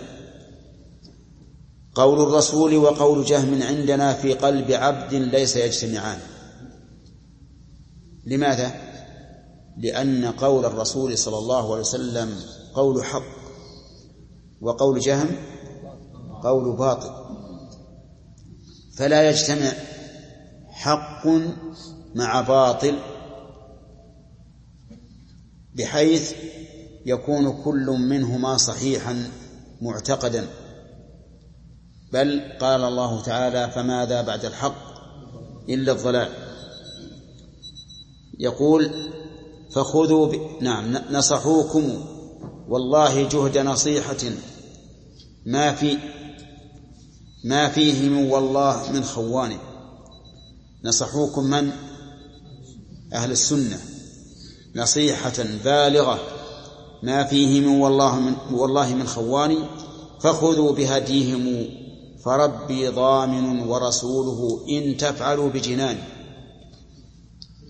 قول الرسول وقول جهم عندنا في قلب عبد ليس يجتمعان. لماذا؟ لأن قول الرسول صلى الله عليه وسلم قول حق، وقول جهم قول باطل، فلا يجتمع حق مع باطل بحيث يكون كل منهما صحيحا معتقدا. بل قال الله تعالى فماذا بعد الحق إلا الضلال. يقول فخذوا ب... نعم نصحوكم والله جهد نصيحة ما في ما فيهم والله من خوان. نصحوكم من أهل السنة نصيحة بالغة ما فيهم والله من, والله من خوان. فخذوا بهديهم فربي ضامن ورسوله إن تفعلوا بجنان.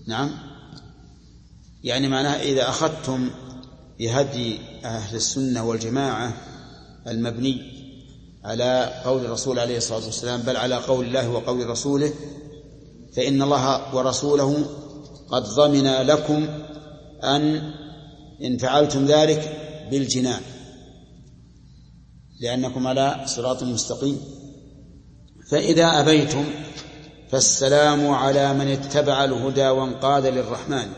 نعم، يعني معناه إذا أخذتم بهدي أهل السنة والجماعة المبني على قول الرسول عليه الصلاة والسلام، بل على قول الله وقول رسوله، فإن الله ورسوله قد ضمن لكم أن إن فعلتم ذلك بالجنان، لأنكم على صراط مستقيم. فإذا أبيتم فالسلام على من اتبع الهدى وانقاد للرحمن،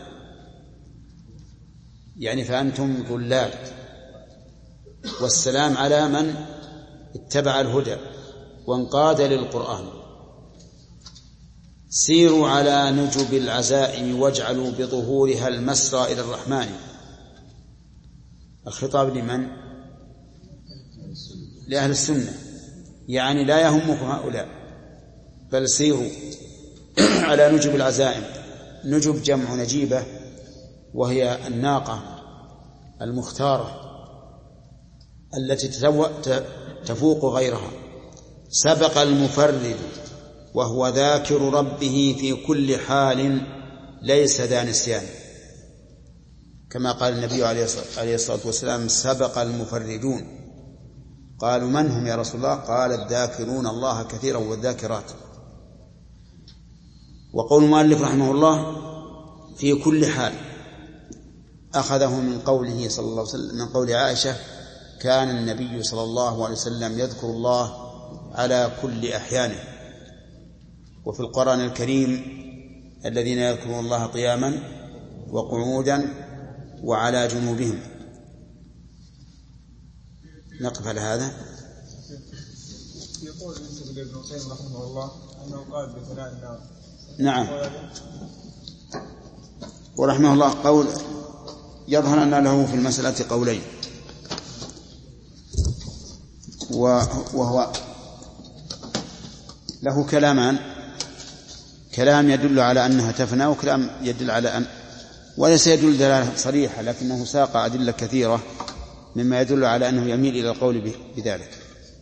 يعني فأنتم ضلال، والسلام على من اتبع الهدى وانقاد للقرآن. سيروا على نجب العزائم واجعلوا بظهورها المسرى إلى الرحمن. الخطاب لمن؟ لأهل السنة، يعني لا يهمكم هؤلاء، بل سيروا على نجب العزائم. نجب جمع نجيبة، وهي الناقة المختارة التي تفوق غيرها. سبق المفرد وهو ذاكر ربه في كل حال ليس ذا نسيان، كما قال النبي عليه الصلاة والسلام: سبق المفردون. قالوا: من هم يا رسول الله؟ قال: الذاكرون الله كثيرا والذاكرات. وقول المؤلف رحمه الله في كل حال أخذه من قوله صلى الله عليه وسلم، من قول عائشة: كان النبي صلى الله عليه وسلم يذكر الله على كل أحيانه. وفي القرآن الكريم: الذين يذكرون الله قياما وقعودا وعلى جنوبهم. نقف على هذا. يقول ابن القيم رحمه الله أنه قال بثناء النار. نعم، ورحمه الله قول يظهر أن له في المسألة قولين، وهو له كلامان: كلام يدل على أنها تفنى، وكلام يدل على أن، وليس يدل دلالة صريحة، لكنه ساق أدلة كثيرة مما يدل على أنه يميل إلى القول بذلك.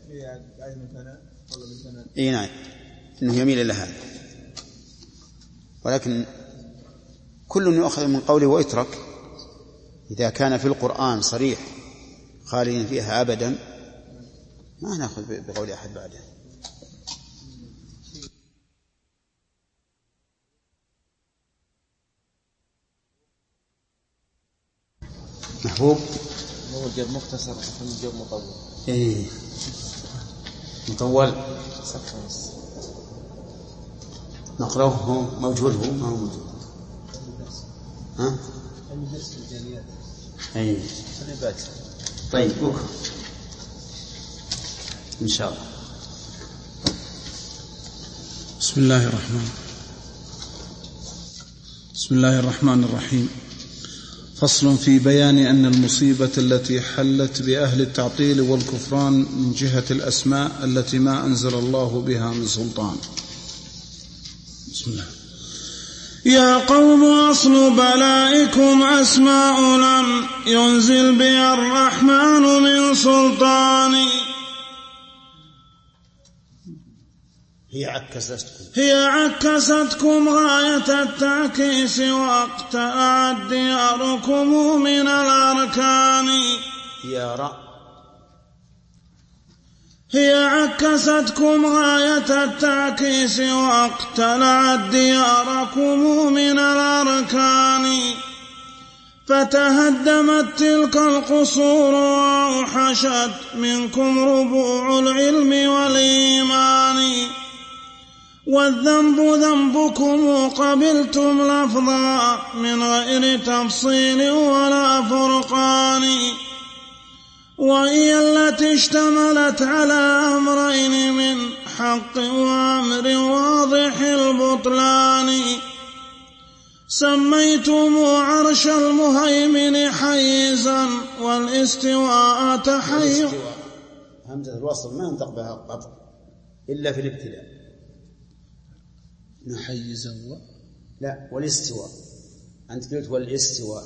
إيه نعم، أنه يميل إلى هذا، ولكن كل يؤخذ من قوله ويترك. إذا كان في القرآن صريح خالدين فيها أبدا ما نأخذ بقول أحد بعده. محبوب موجب مختصر موجب مطول. إيه مطول. نقرأه موجود، هو ما هو موجود. ها؟ أي. طيب بكرة إن شاء الله. بسم الله الرحمن بسم الله الرحمن الرحيم. فصل في بيان أن المصيبة التي حلت بأهل التعطيل والكفران من جهة الأسماء التي ما أنزل الله بها من سلطان. بسم الله. يا قوم أصل بلائكم أسماء لم ينزل بها الرحمن من سلطان. هي عكستكم هي عكستكم غاية التعكيس واقتلعت دياركم من الأركان. يا رأ هي عكستكم غاية التعكيس واقتلعت دياركم من الأركان. فتهدمت تلك القصور وأوحشت منكم ربوع العلم والإيمان. والذنب ذنبكم قبلتم لفظا من غير تفصيل ولا فرقان. وهي التي اشتملت على أمرين من حق وأمر واضح البطلان. سميتم عرش المهيمن حيزا والاستواء تحيز. همزة الوصل ما ينطق بها قطع إلا في الابتلاء. حيزا و لا والاستواء، أنت قلت والاستواء.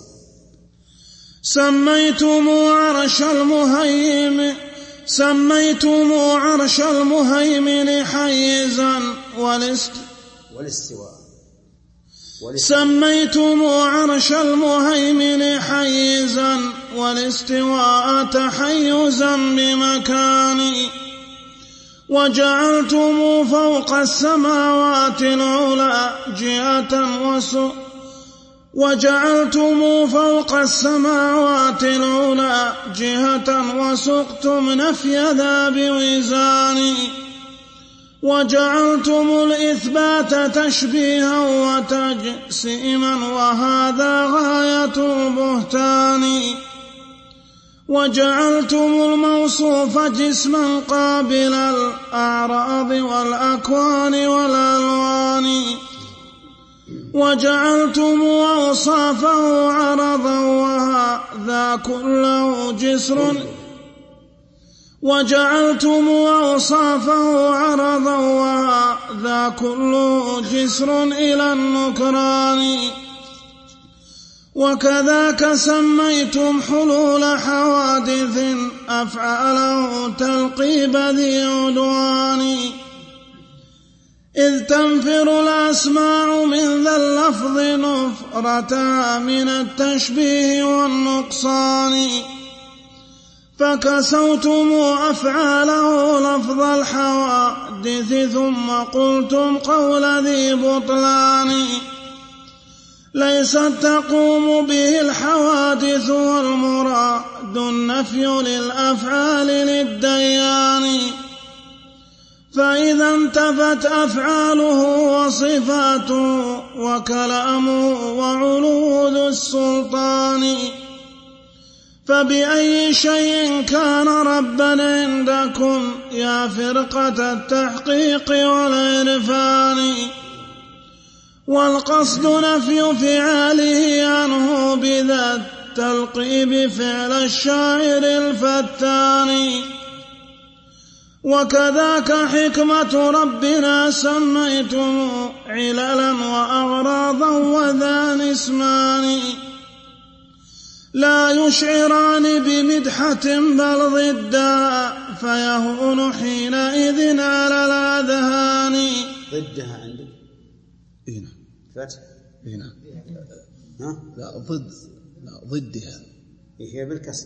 سميتم عرش المهيمن سميتم عرش المهيمن حيزا والاست والاستواء سميتم عرش المهيمن حيزا والاستواء تحيزا بمكاني وجعلتم فوق السماوات العلى جهة وسوء وجعلتم فوق السماوات العلى جهة وسقتم نفي ذا بوزان وجعلتم الإثبات تشبيها وتجسيما وهذا غاية البهتان وجعلتم الموصوف جسما قابل الأعراض والأكوان والألوان وجعلتم أوصافه عرضا وهذا كله جسر وجعلتم أوصافه عرضا وهذا كله جسر إلى النكران وكذاك سميتم حلول حوادث أفعاله تلقيب ذي عدوان إذ تنفر الأسماع من ذا اللفظ نفرتها من التشبيه والنقصان فكسوتم أفعاله لفظ الحوادث ثم قلتم قول ذي بطلان ليست تقوم به الحوادث والمراد النفي للأفعال للديان فإذا انتفت أفعاله وصفاته وكلامه وعلو ذو السلطان فبأي شيء كان ربا عندكم يا فرقة التحقيق والعرفان والقصد نفي فعاله عنه بذا التلقيب فعل الشاعر الفتان وكذاك حكمة ربنا سميتم عللا وأغراضا وذان اسمان لا يشعران بمدحة بل ضدها فيهون حينئذ على الأذهان ضدها عندك هنا فتح هنا ها لا ضد لا ضدها هي بالكسر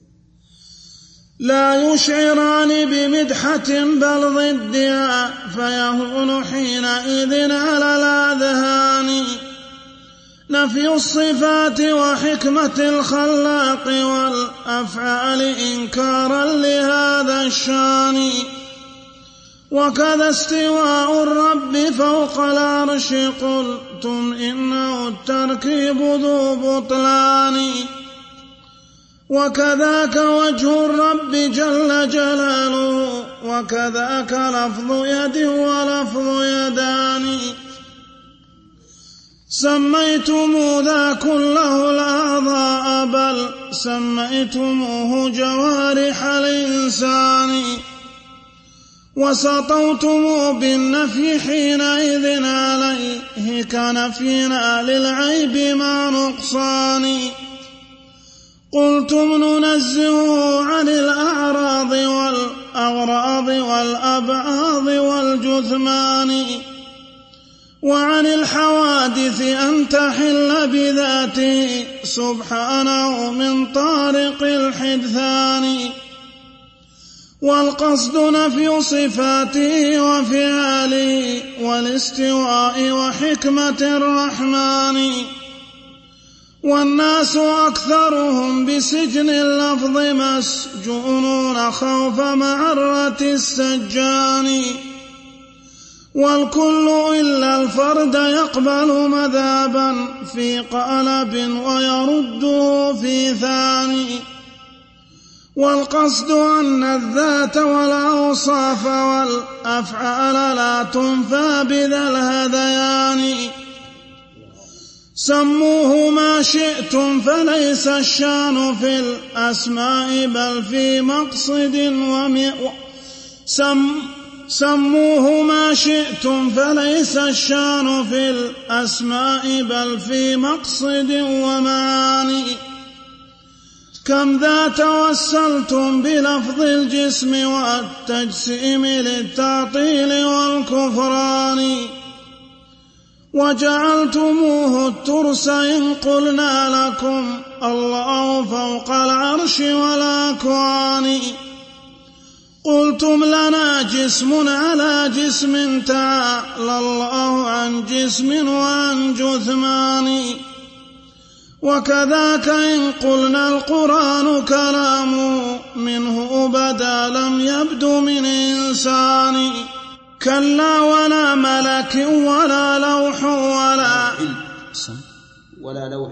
لا يشعران بمدحة بل ضدها فيهون حينئذ على الأذهان نفي الصفات وحكمة الخلاق والأفعال إنكارا لهذا الشان وكذا استواء الرب فوق العرش قلتم إنه التركيب ذو بطلان وكذاك وجه الرب جل جلاله وكذاك لفظ يد ولفظ يدان سميتم ذا كله الأعضاء بل سميتموه جوارح الإنسان وسطوتم بالنفي حينئذ عليه كنفينا للعيب مع نقصان قلتم ننزه عن الأعراض والأغراض والأبعاض والجثمان وعن الحوادث أن تحل بذاته سبحانه من طارق الحدثان والقصد نفي صفاته وفعاله والاستواء وحكمة الرحمن والناس أكثرهم بسجن اللفظ مسجونون خوف معرة السجان والكل إلا الفرد يقبل مذابا في قالب ويرده في ثاني والقصد أن الذات والأوصاف والأفعال لا تنفى بذا الهذيان سموه ما شئتم فليس الشان في الأسماء بل في مقصد ومئ سم سموه ما شئتم فليس الشان في الأسماء بل في مقصد ومعاني كم ذا توسلتم بلفظ الجسم والتجسيم للتعطيل والكفران وجعلتموه الترس إن قلنا لكم الله فوق العرش والأكوان. قلتم لنا جسم على جسم تعالى الله عن جسم وعن جثمان. وكذاك إن قلنا القرآن كلامه منه بدا لم يبد من إنسان. كلا ولا ملك ولا لوح ولا ولا لوح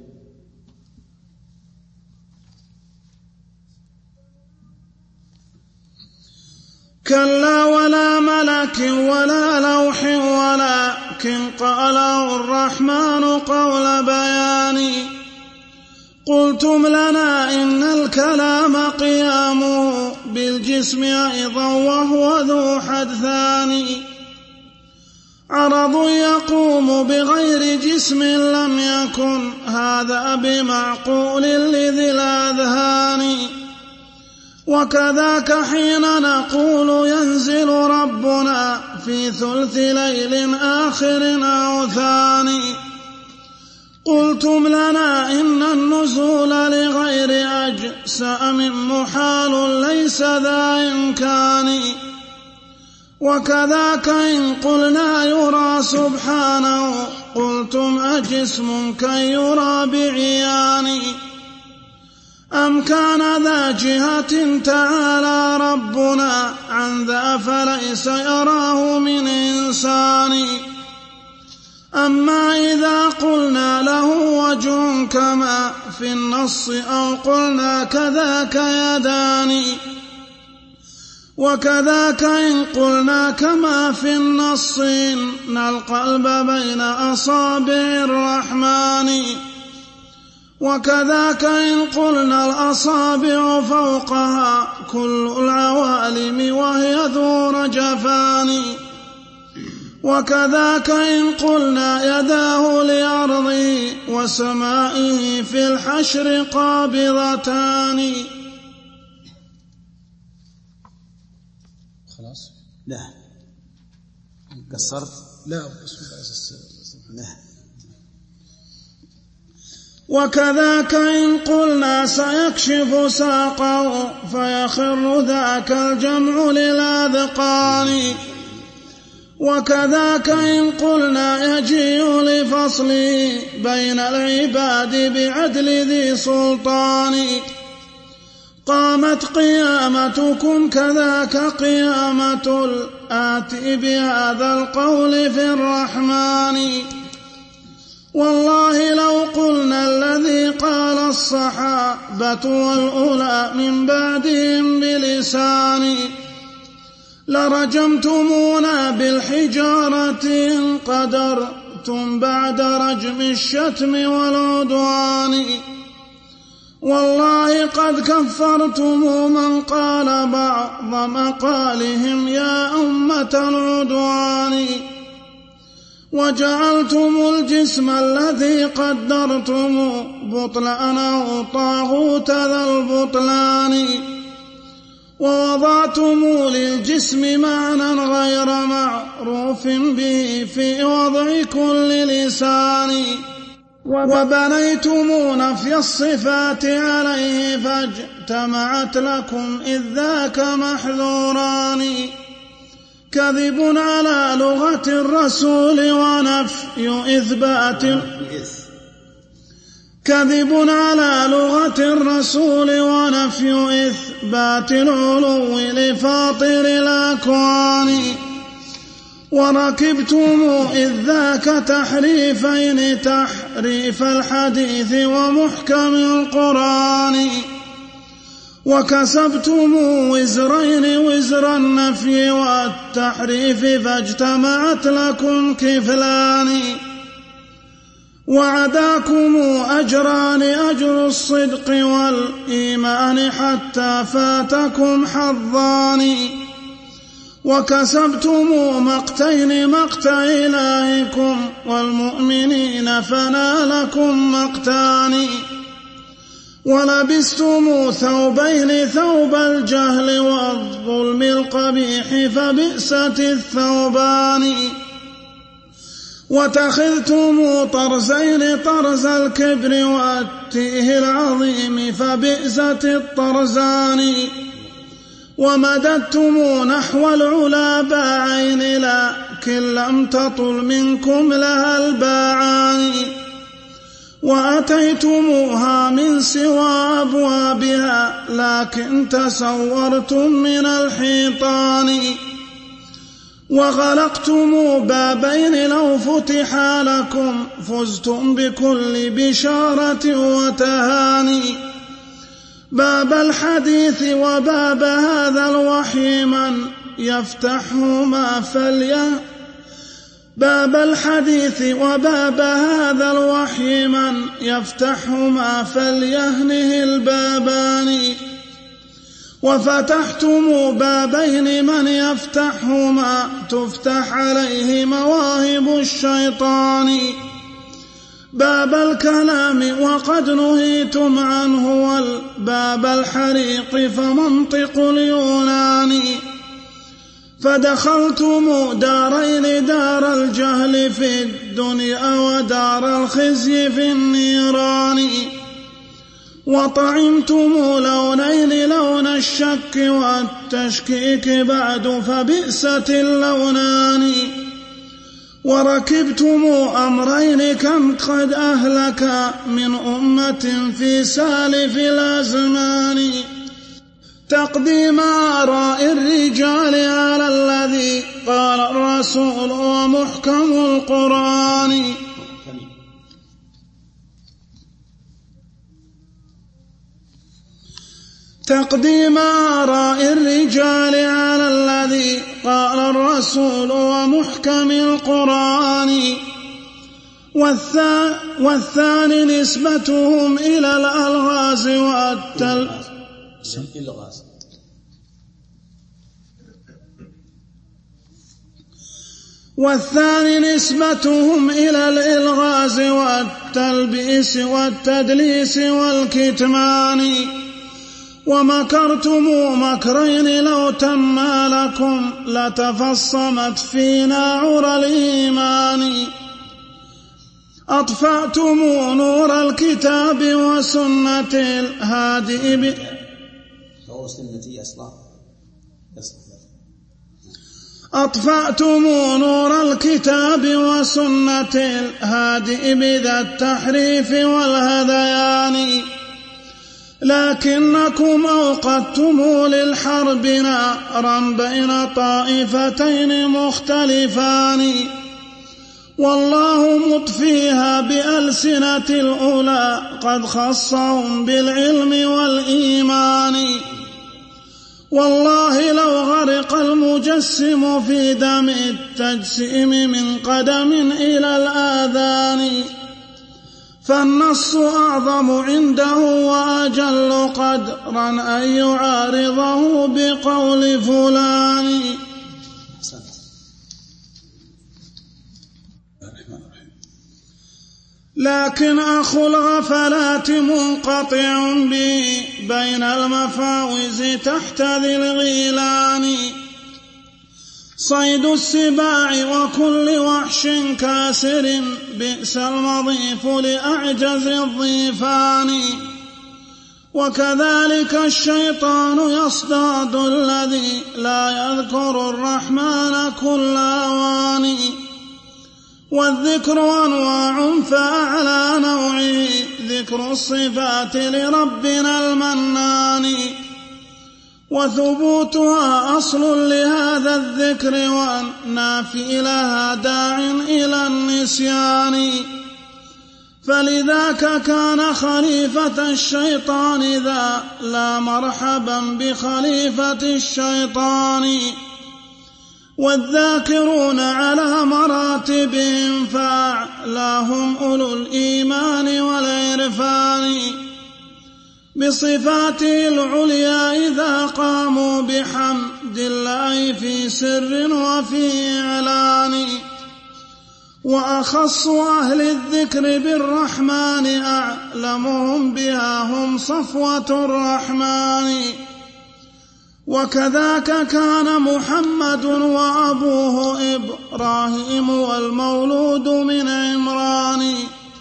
كلا ولا ملك ولا لوح ولكن قاله الرحمن قول بيان. قلتم لنا إن الكلام قيامه بالجسم أيضا وهو ذو حدثان. عرض يقوم بغير جسم لم يكن هذا بمعقول لذي الأذهان. وكذاك حين نقول ينزل ربنا في ثلث ليل آخر أو ثاني. قلتم لنا إن النزول لغير أجسام محال ليس ذا إمكان. وكذاك إن قلنا يرى سبحانه قلتم أجسم كي يرى بعيان. أم كان ذا جهة تعالى ربنا عن ذا فليس يراه من إنسان. أما إذا قلنا له وجه كما في النص أو قلنا كذاك يدان. وكذاك إن قلنا كما في النص إن القلب بين أصابع الرحمن. وكذاك إن قلنا الأصابع فوقها كل العوالم وهي ذو رجفان. وكذاك إن قلنا يداه لأرضه وسمائه في الحشر قابضتان. خلاص لا قصرت لا بس لا. وكذاك إن قلنا سيكشف ساقه فيخر ذاك الجمع للأذقان. وكذاك إن قلنا يجيء لفصله بين العباد بعدل ذي سلطان. قامت قيامتكم كذاك قيامة الآتي بهذا القول في الرحمن. والله لو قلنا الذي قال الصحابة والأولى من بعدهم بلسان لرجمتمونا بالحجارة إن قدرتم بعد رجم الشتم والعدوان. والله قد كفرتم من قال بعض مقالهم يا أمة العدوان. وجعلتم الجسم الذي قدرتم بطلانه طاغوت ذا البطلان. ووضعتم للجسم معنى غير معروف به في وضع كل لسان. وبنيتم نفي الصفات عليه فاجتمعت لكم إذ ذاك محذوران. كذب على لغة الرسول ونفي إثبات كذب على لغة الرسول ونفي إثبات العلو لفاطر الأكوان. وركبتم إذ ذاك تحريفين تحريف الحديث ومحكم القرآن. وكسبتم وزرين وزر النفي والتحريف فاجتمعت لكم كفلان. وعداكم أجران أجر الصدق والإيمان حتى فاتكم حظان. وكسبتم مقتين مقتع إلهكم والمؤمنين فنالكم مقتان. ولبستم ثوبين ثوب الجهل والظلم القبيح فبئست الثوبان. واتخذتم طرزين طرز الكبر والتيه العظيم فبئست الطرزان ومددتم نحو العلا باعين لكن لم تطل منكم لها الباعان وأتيتموها من سوى أبوابها لكن تسورتم من الحيطان وغلقتم بابين لو فتحا لكم فزتم بكل بشارة وتهاني باب الحديث وباب هذا الوحي من يفتحهما فليه باب الحديث وباب هذا الوحي من يفتحهما فليهنه البابان وفتحتم بابين من يفتحهما تفتح عليه مواهب الشيطان باب الكلام وقد نهيتم عنه والباب الحريق فمنطق اليونان فدخلتم دارين دار الجهل في الدنيا ودار الخزي في النيران وطعمتم لونين لون الشك والتشكيك بعد فبئست اللونان وركبتم أمرين كم قد أهلك من أمة في سالف الأزمان تقديم آراء الرجال على الذي قال الرسول ومحكم القرآن تقديم آراء الرجال على الذي قال الرسول ومحكم القرآن والثاني نسبتهم إلى الألغاز والتل والثاني نسبتهم إلى الإلغاز والتلبيس والتدليس والكتمان ومكرتم مكرين لو تما لكم لتفصمت فينا عرى الإيمان أطفأتم نور الكتاب وسنة الهادئ ب... أطفأتم نور الكتاب وسنة الهادئ بذا التحريف والهذيان لكنكم أوقدتم للحرب نارا بين طائفتين مختلفان والله مطفيها بألسنة الأولى قد خصهم بالعلم والإيمان والله لو غرق المجسم في دم التجسيم من قدم إلى الآذان فالنص أعظم عنده وأجل قدرا أن يعارضه بقول فلان لكن أخو الغفلات منقطع بي بين المفاوز تحت ذي الغيلان صيد السباع وكل وحش كاسر بئس المضيف لأعجز الضيفان وكذلك الشيطان يصطاد الذي لا يذكر الرحمن كل أوان والذكر أنواع فأعلى نوعه ذكر الصفات لربنا المنان وثبوتها أصل لهذا الذكر والنافي لها داع إلى النسيان فلذاك كان خليفة الشيطان ذا لا مرحبا بخليفة الشيطان والذاكرون على مراتبهم فأعلاهم أولو الإيمان والعرفان بصفاته العليا إذا قاموا بحمد الله في سر وفي إعلان وأخص أهل الذكر بالرحمن أعلمهم بها هم صفوة الرحمن وكذاك كان محمد وأبوه إبراهيم والمولود من عمران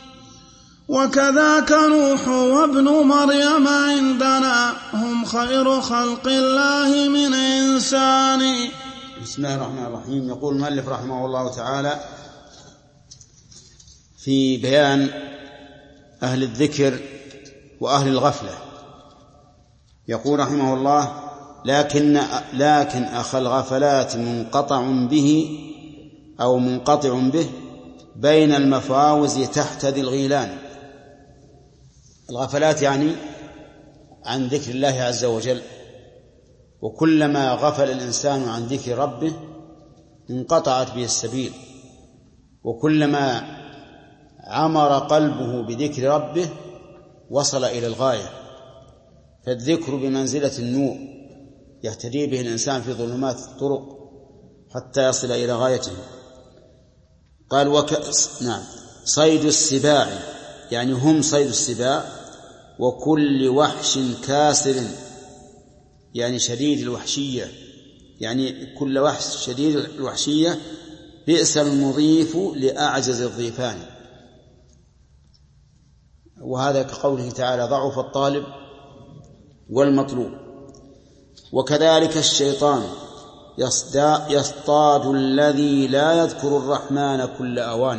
وكذاك نوح وابن مريم عندنا هم خير خلق الله من إنسان. بسم الله الرحمن الرحيم. يقول المؤلف رحمه الله تعالى في بيان أهل الذكر وأهل الغفلة، يقول رحمه الله: لكن لكن أخ الغفلات منقطع به أو منقطع به بين المفاوز تحت ذي الغيلان. الغفلات يعني عن ذكر الله عز وجل، وكلما غفل الإنسان عن ذكر ربه انقطعت به السبيل، وكلما عمر قلبه بذكر ربه وصل إلى الغاية. فالذكر بمنزلة النور يهتدي به الإنسان في ظلمات الطرق حتى يصل إلى غايته. قال وك... نعم صيد السباع يعني هم صيد السباع، وكل وحش كاسر يعني شديد الوحشية، يعني كل وحش شديد الوحشية بئس المضيف لأعجز الضيفان. وهذا كقوله تعالى: ضعف الطالب والمطلوب. وكذلك الشيطان يصطاد الذي لا يذكر الرحمن كل أوان.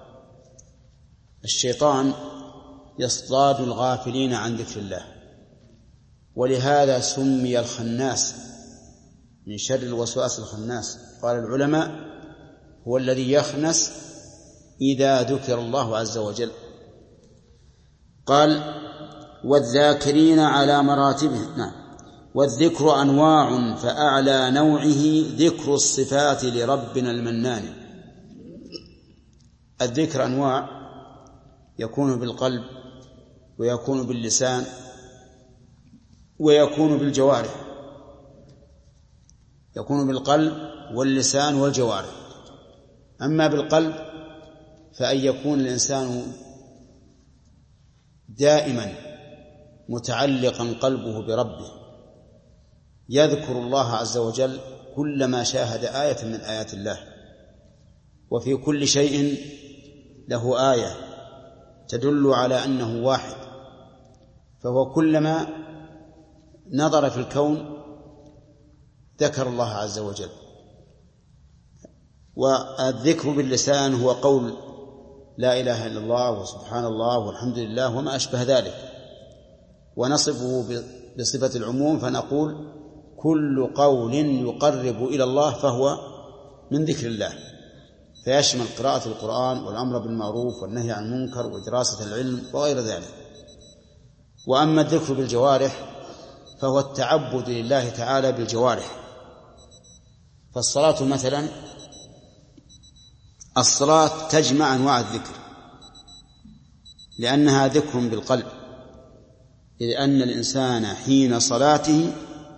الشيطان يصطاد الغافلين عن ذكر الله، ولهذا سمي الخناس من شر الوسواس الخناس. قال العلماء: هو الذي يخنس إذا ذكر الله عز وجل. قال: والذاكرين على مراتبه. نعم. والذكر أنواع فأعلى نوعه ذكر الصفات لربنا المنان. الذكر أنواع، يكون بالقلب ويكون باللسان ويكون بالجوارح. يكون بالقلب واللسان والجوارح. أما بالقلب فأن يكون الإنسان دائما متعلقا قلبه بربه، يذكر الله عز وجل كلما شاهد آية من آيات الله، وفي كل شيء له آية تدل على أنه واحد، فهو كلما نظر في الكون ذكر الله عز وجل. والذكر باللسان هو قول لا إله إلا الله وسبحان الله والحمد لله وما أشبه ذلك، ونصفه بصفة العموم فنقول كل قول يقرب إلى الله فهو من ذكر الله، فيشمل قراءة القرآن والأمر بالمعروف والنهي عن المنكر ودراسة العلم وغير ذلك. وأما الذكر بالجوارح فهو التعبد لله تعالى بالجوارح. فالصلاة مثلا، الصلاة تجمع أنواع الذكر لأنها ذكر بالقلب، إذ أن الإنسان حين صلاته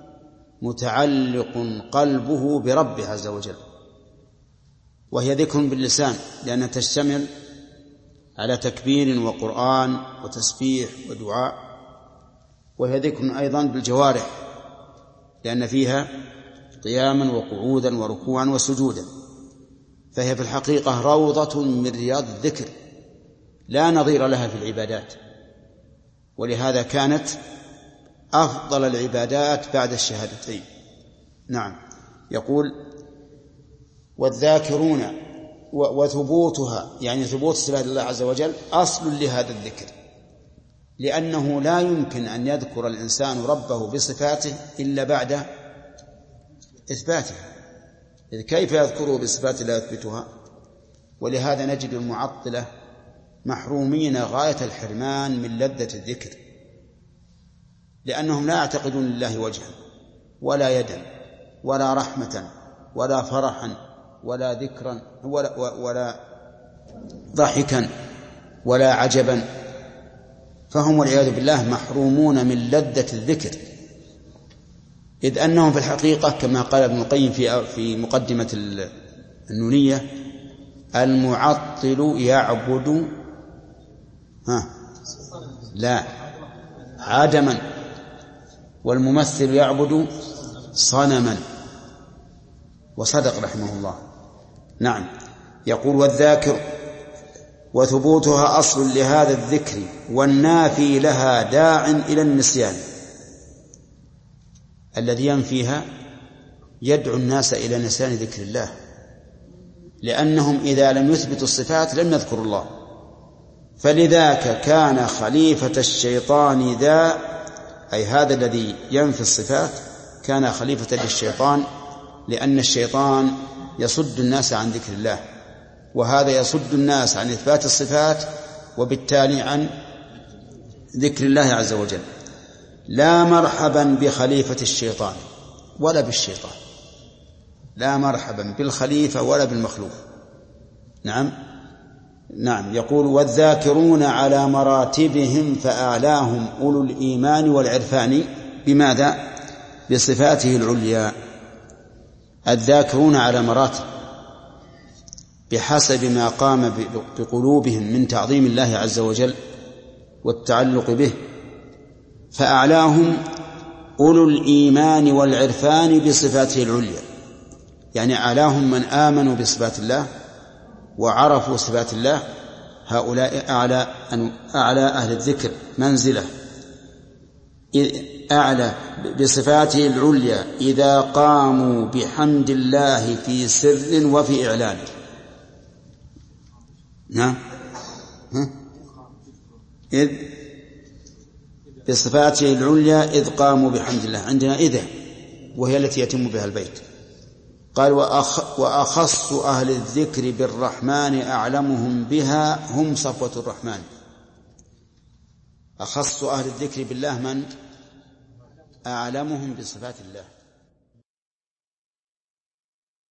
متعلق قلبه بربه عز وجل. وهي ذكر باللسان لأنها تشتمل على تكبير وقرآن وتسبيح ودعاء. وهي ذكر أيضا بالجوارح لأن فيها قياما وقعودا وركوعا وسجودا. فهي في الحقيقة روضة من رياض الذكر لا نظير لها في العبادات، ولهذا كانت أفضل العبادات بعد الشهادتين. نعم. يقول: والذاكرون وثبوتها يعني ثبوت صفات الله عز وجل أصل لهذا الذكر، لأنه لا يمكن أن يذكر الإنسان ربه بصفاته إلا بعد إثباته، إذ كيف يذكره بصفات لا يثبتها؟ ولهذا نجد المعطلة محرومين غاية الحرمان من لذة الذكر، لأنهم لا يعتقدون لله وجها ولا يدا ولا رحمة ولا فرحا ولا ذكرا ولا, ولا ضحكا ولا عجبا، فهم والعياذ بالله محرومون من لذة الذكر، إذ أنهم في الحقيقة كما قال ابن القيم في في مقدمة النونية: المعطل يعبد ها لا عدما، والممثل يعبد صنما، وصدق رحمه الله. نعم. يقول والذاكر وثبوتها أصل لهذا الذكر والنافي لها داع إلى النسيان. الذي ينفيها يدعو الناس إلى نسيان ذكر الله، لأنهم إذا لم يثبتوا الصفات لم يذكروا الله. فلذاك كان خليفة الشيطان ذا، أي هذا الذي ينفي الصفات كان خليفة للشيطان، لأن الشيطان يصد الناس عن ذكر الله، وهذا يصد الناس عن إثبات الصفات وبالتالي عن ذكر الله عز وجل. لا مرحبا بخليفة الشيطان ولا بالشيطان، لا مرحبا بالخليفة ولا بالمخلوق. نعم نعم. يقول والذاكرون على مراتبهم فأعلاهم أولو الإيمان والعرفان. بماذا؟ بصفاته العليا. الذاكرون على مراتب بحسب ما قام بقلوبهم من تعظيم الله عز وجل والتعلق به. فأعلاهم أولو الإيمان والعرفان بصفاته العليا، يعني أعلاهم من آمنوا بصفات الله وعرفوا صفات الله، هؤلاء أعلى, أعلى أهل الذكر منزلة، أعلى بصفاته العليا إذا قاموا بحمد الله في سر وفي إعلان. نعم. إذ بصفاته العليا إذ قاموا بحمد الله، عندنا إذا وهي التي يتم بها البيت. قال وأخ وأخص أهل الذكر بالرحمن أعلمهم بها هم صفوة الرحمن. أخص أهل الذكر بالله من؟ أعلمهم بصفات الله.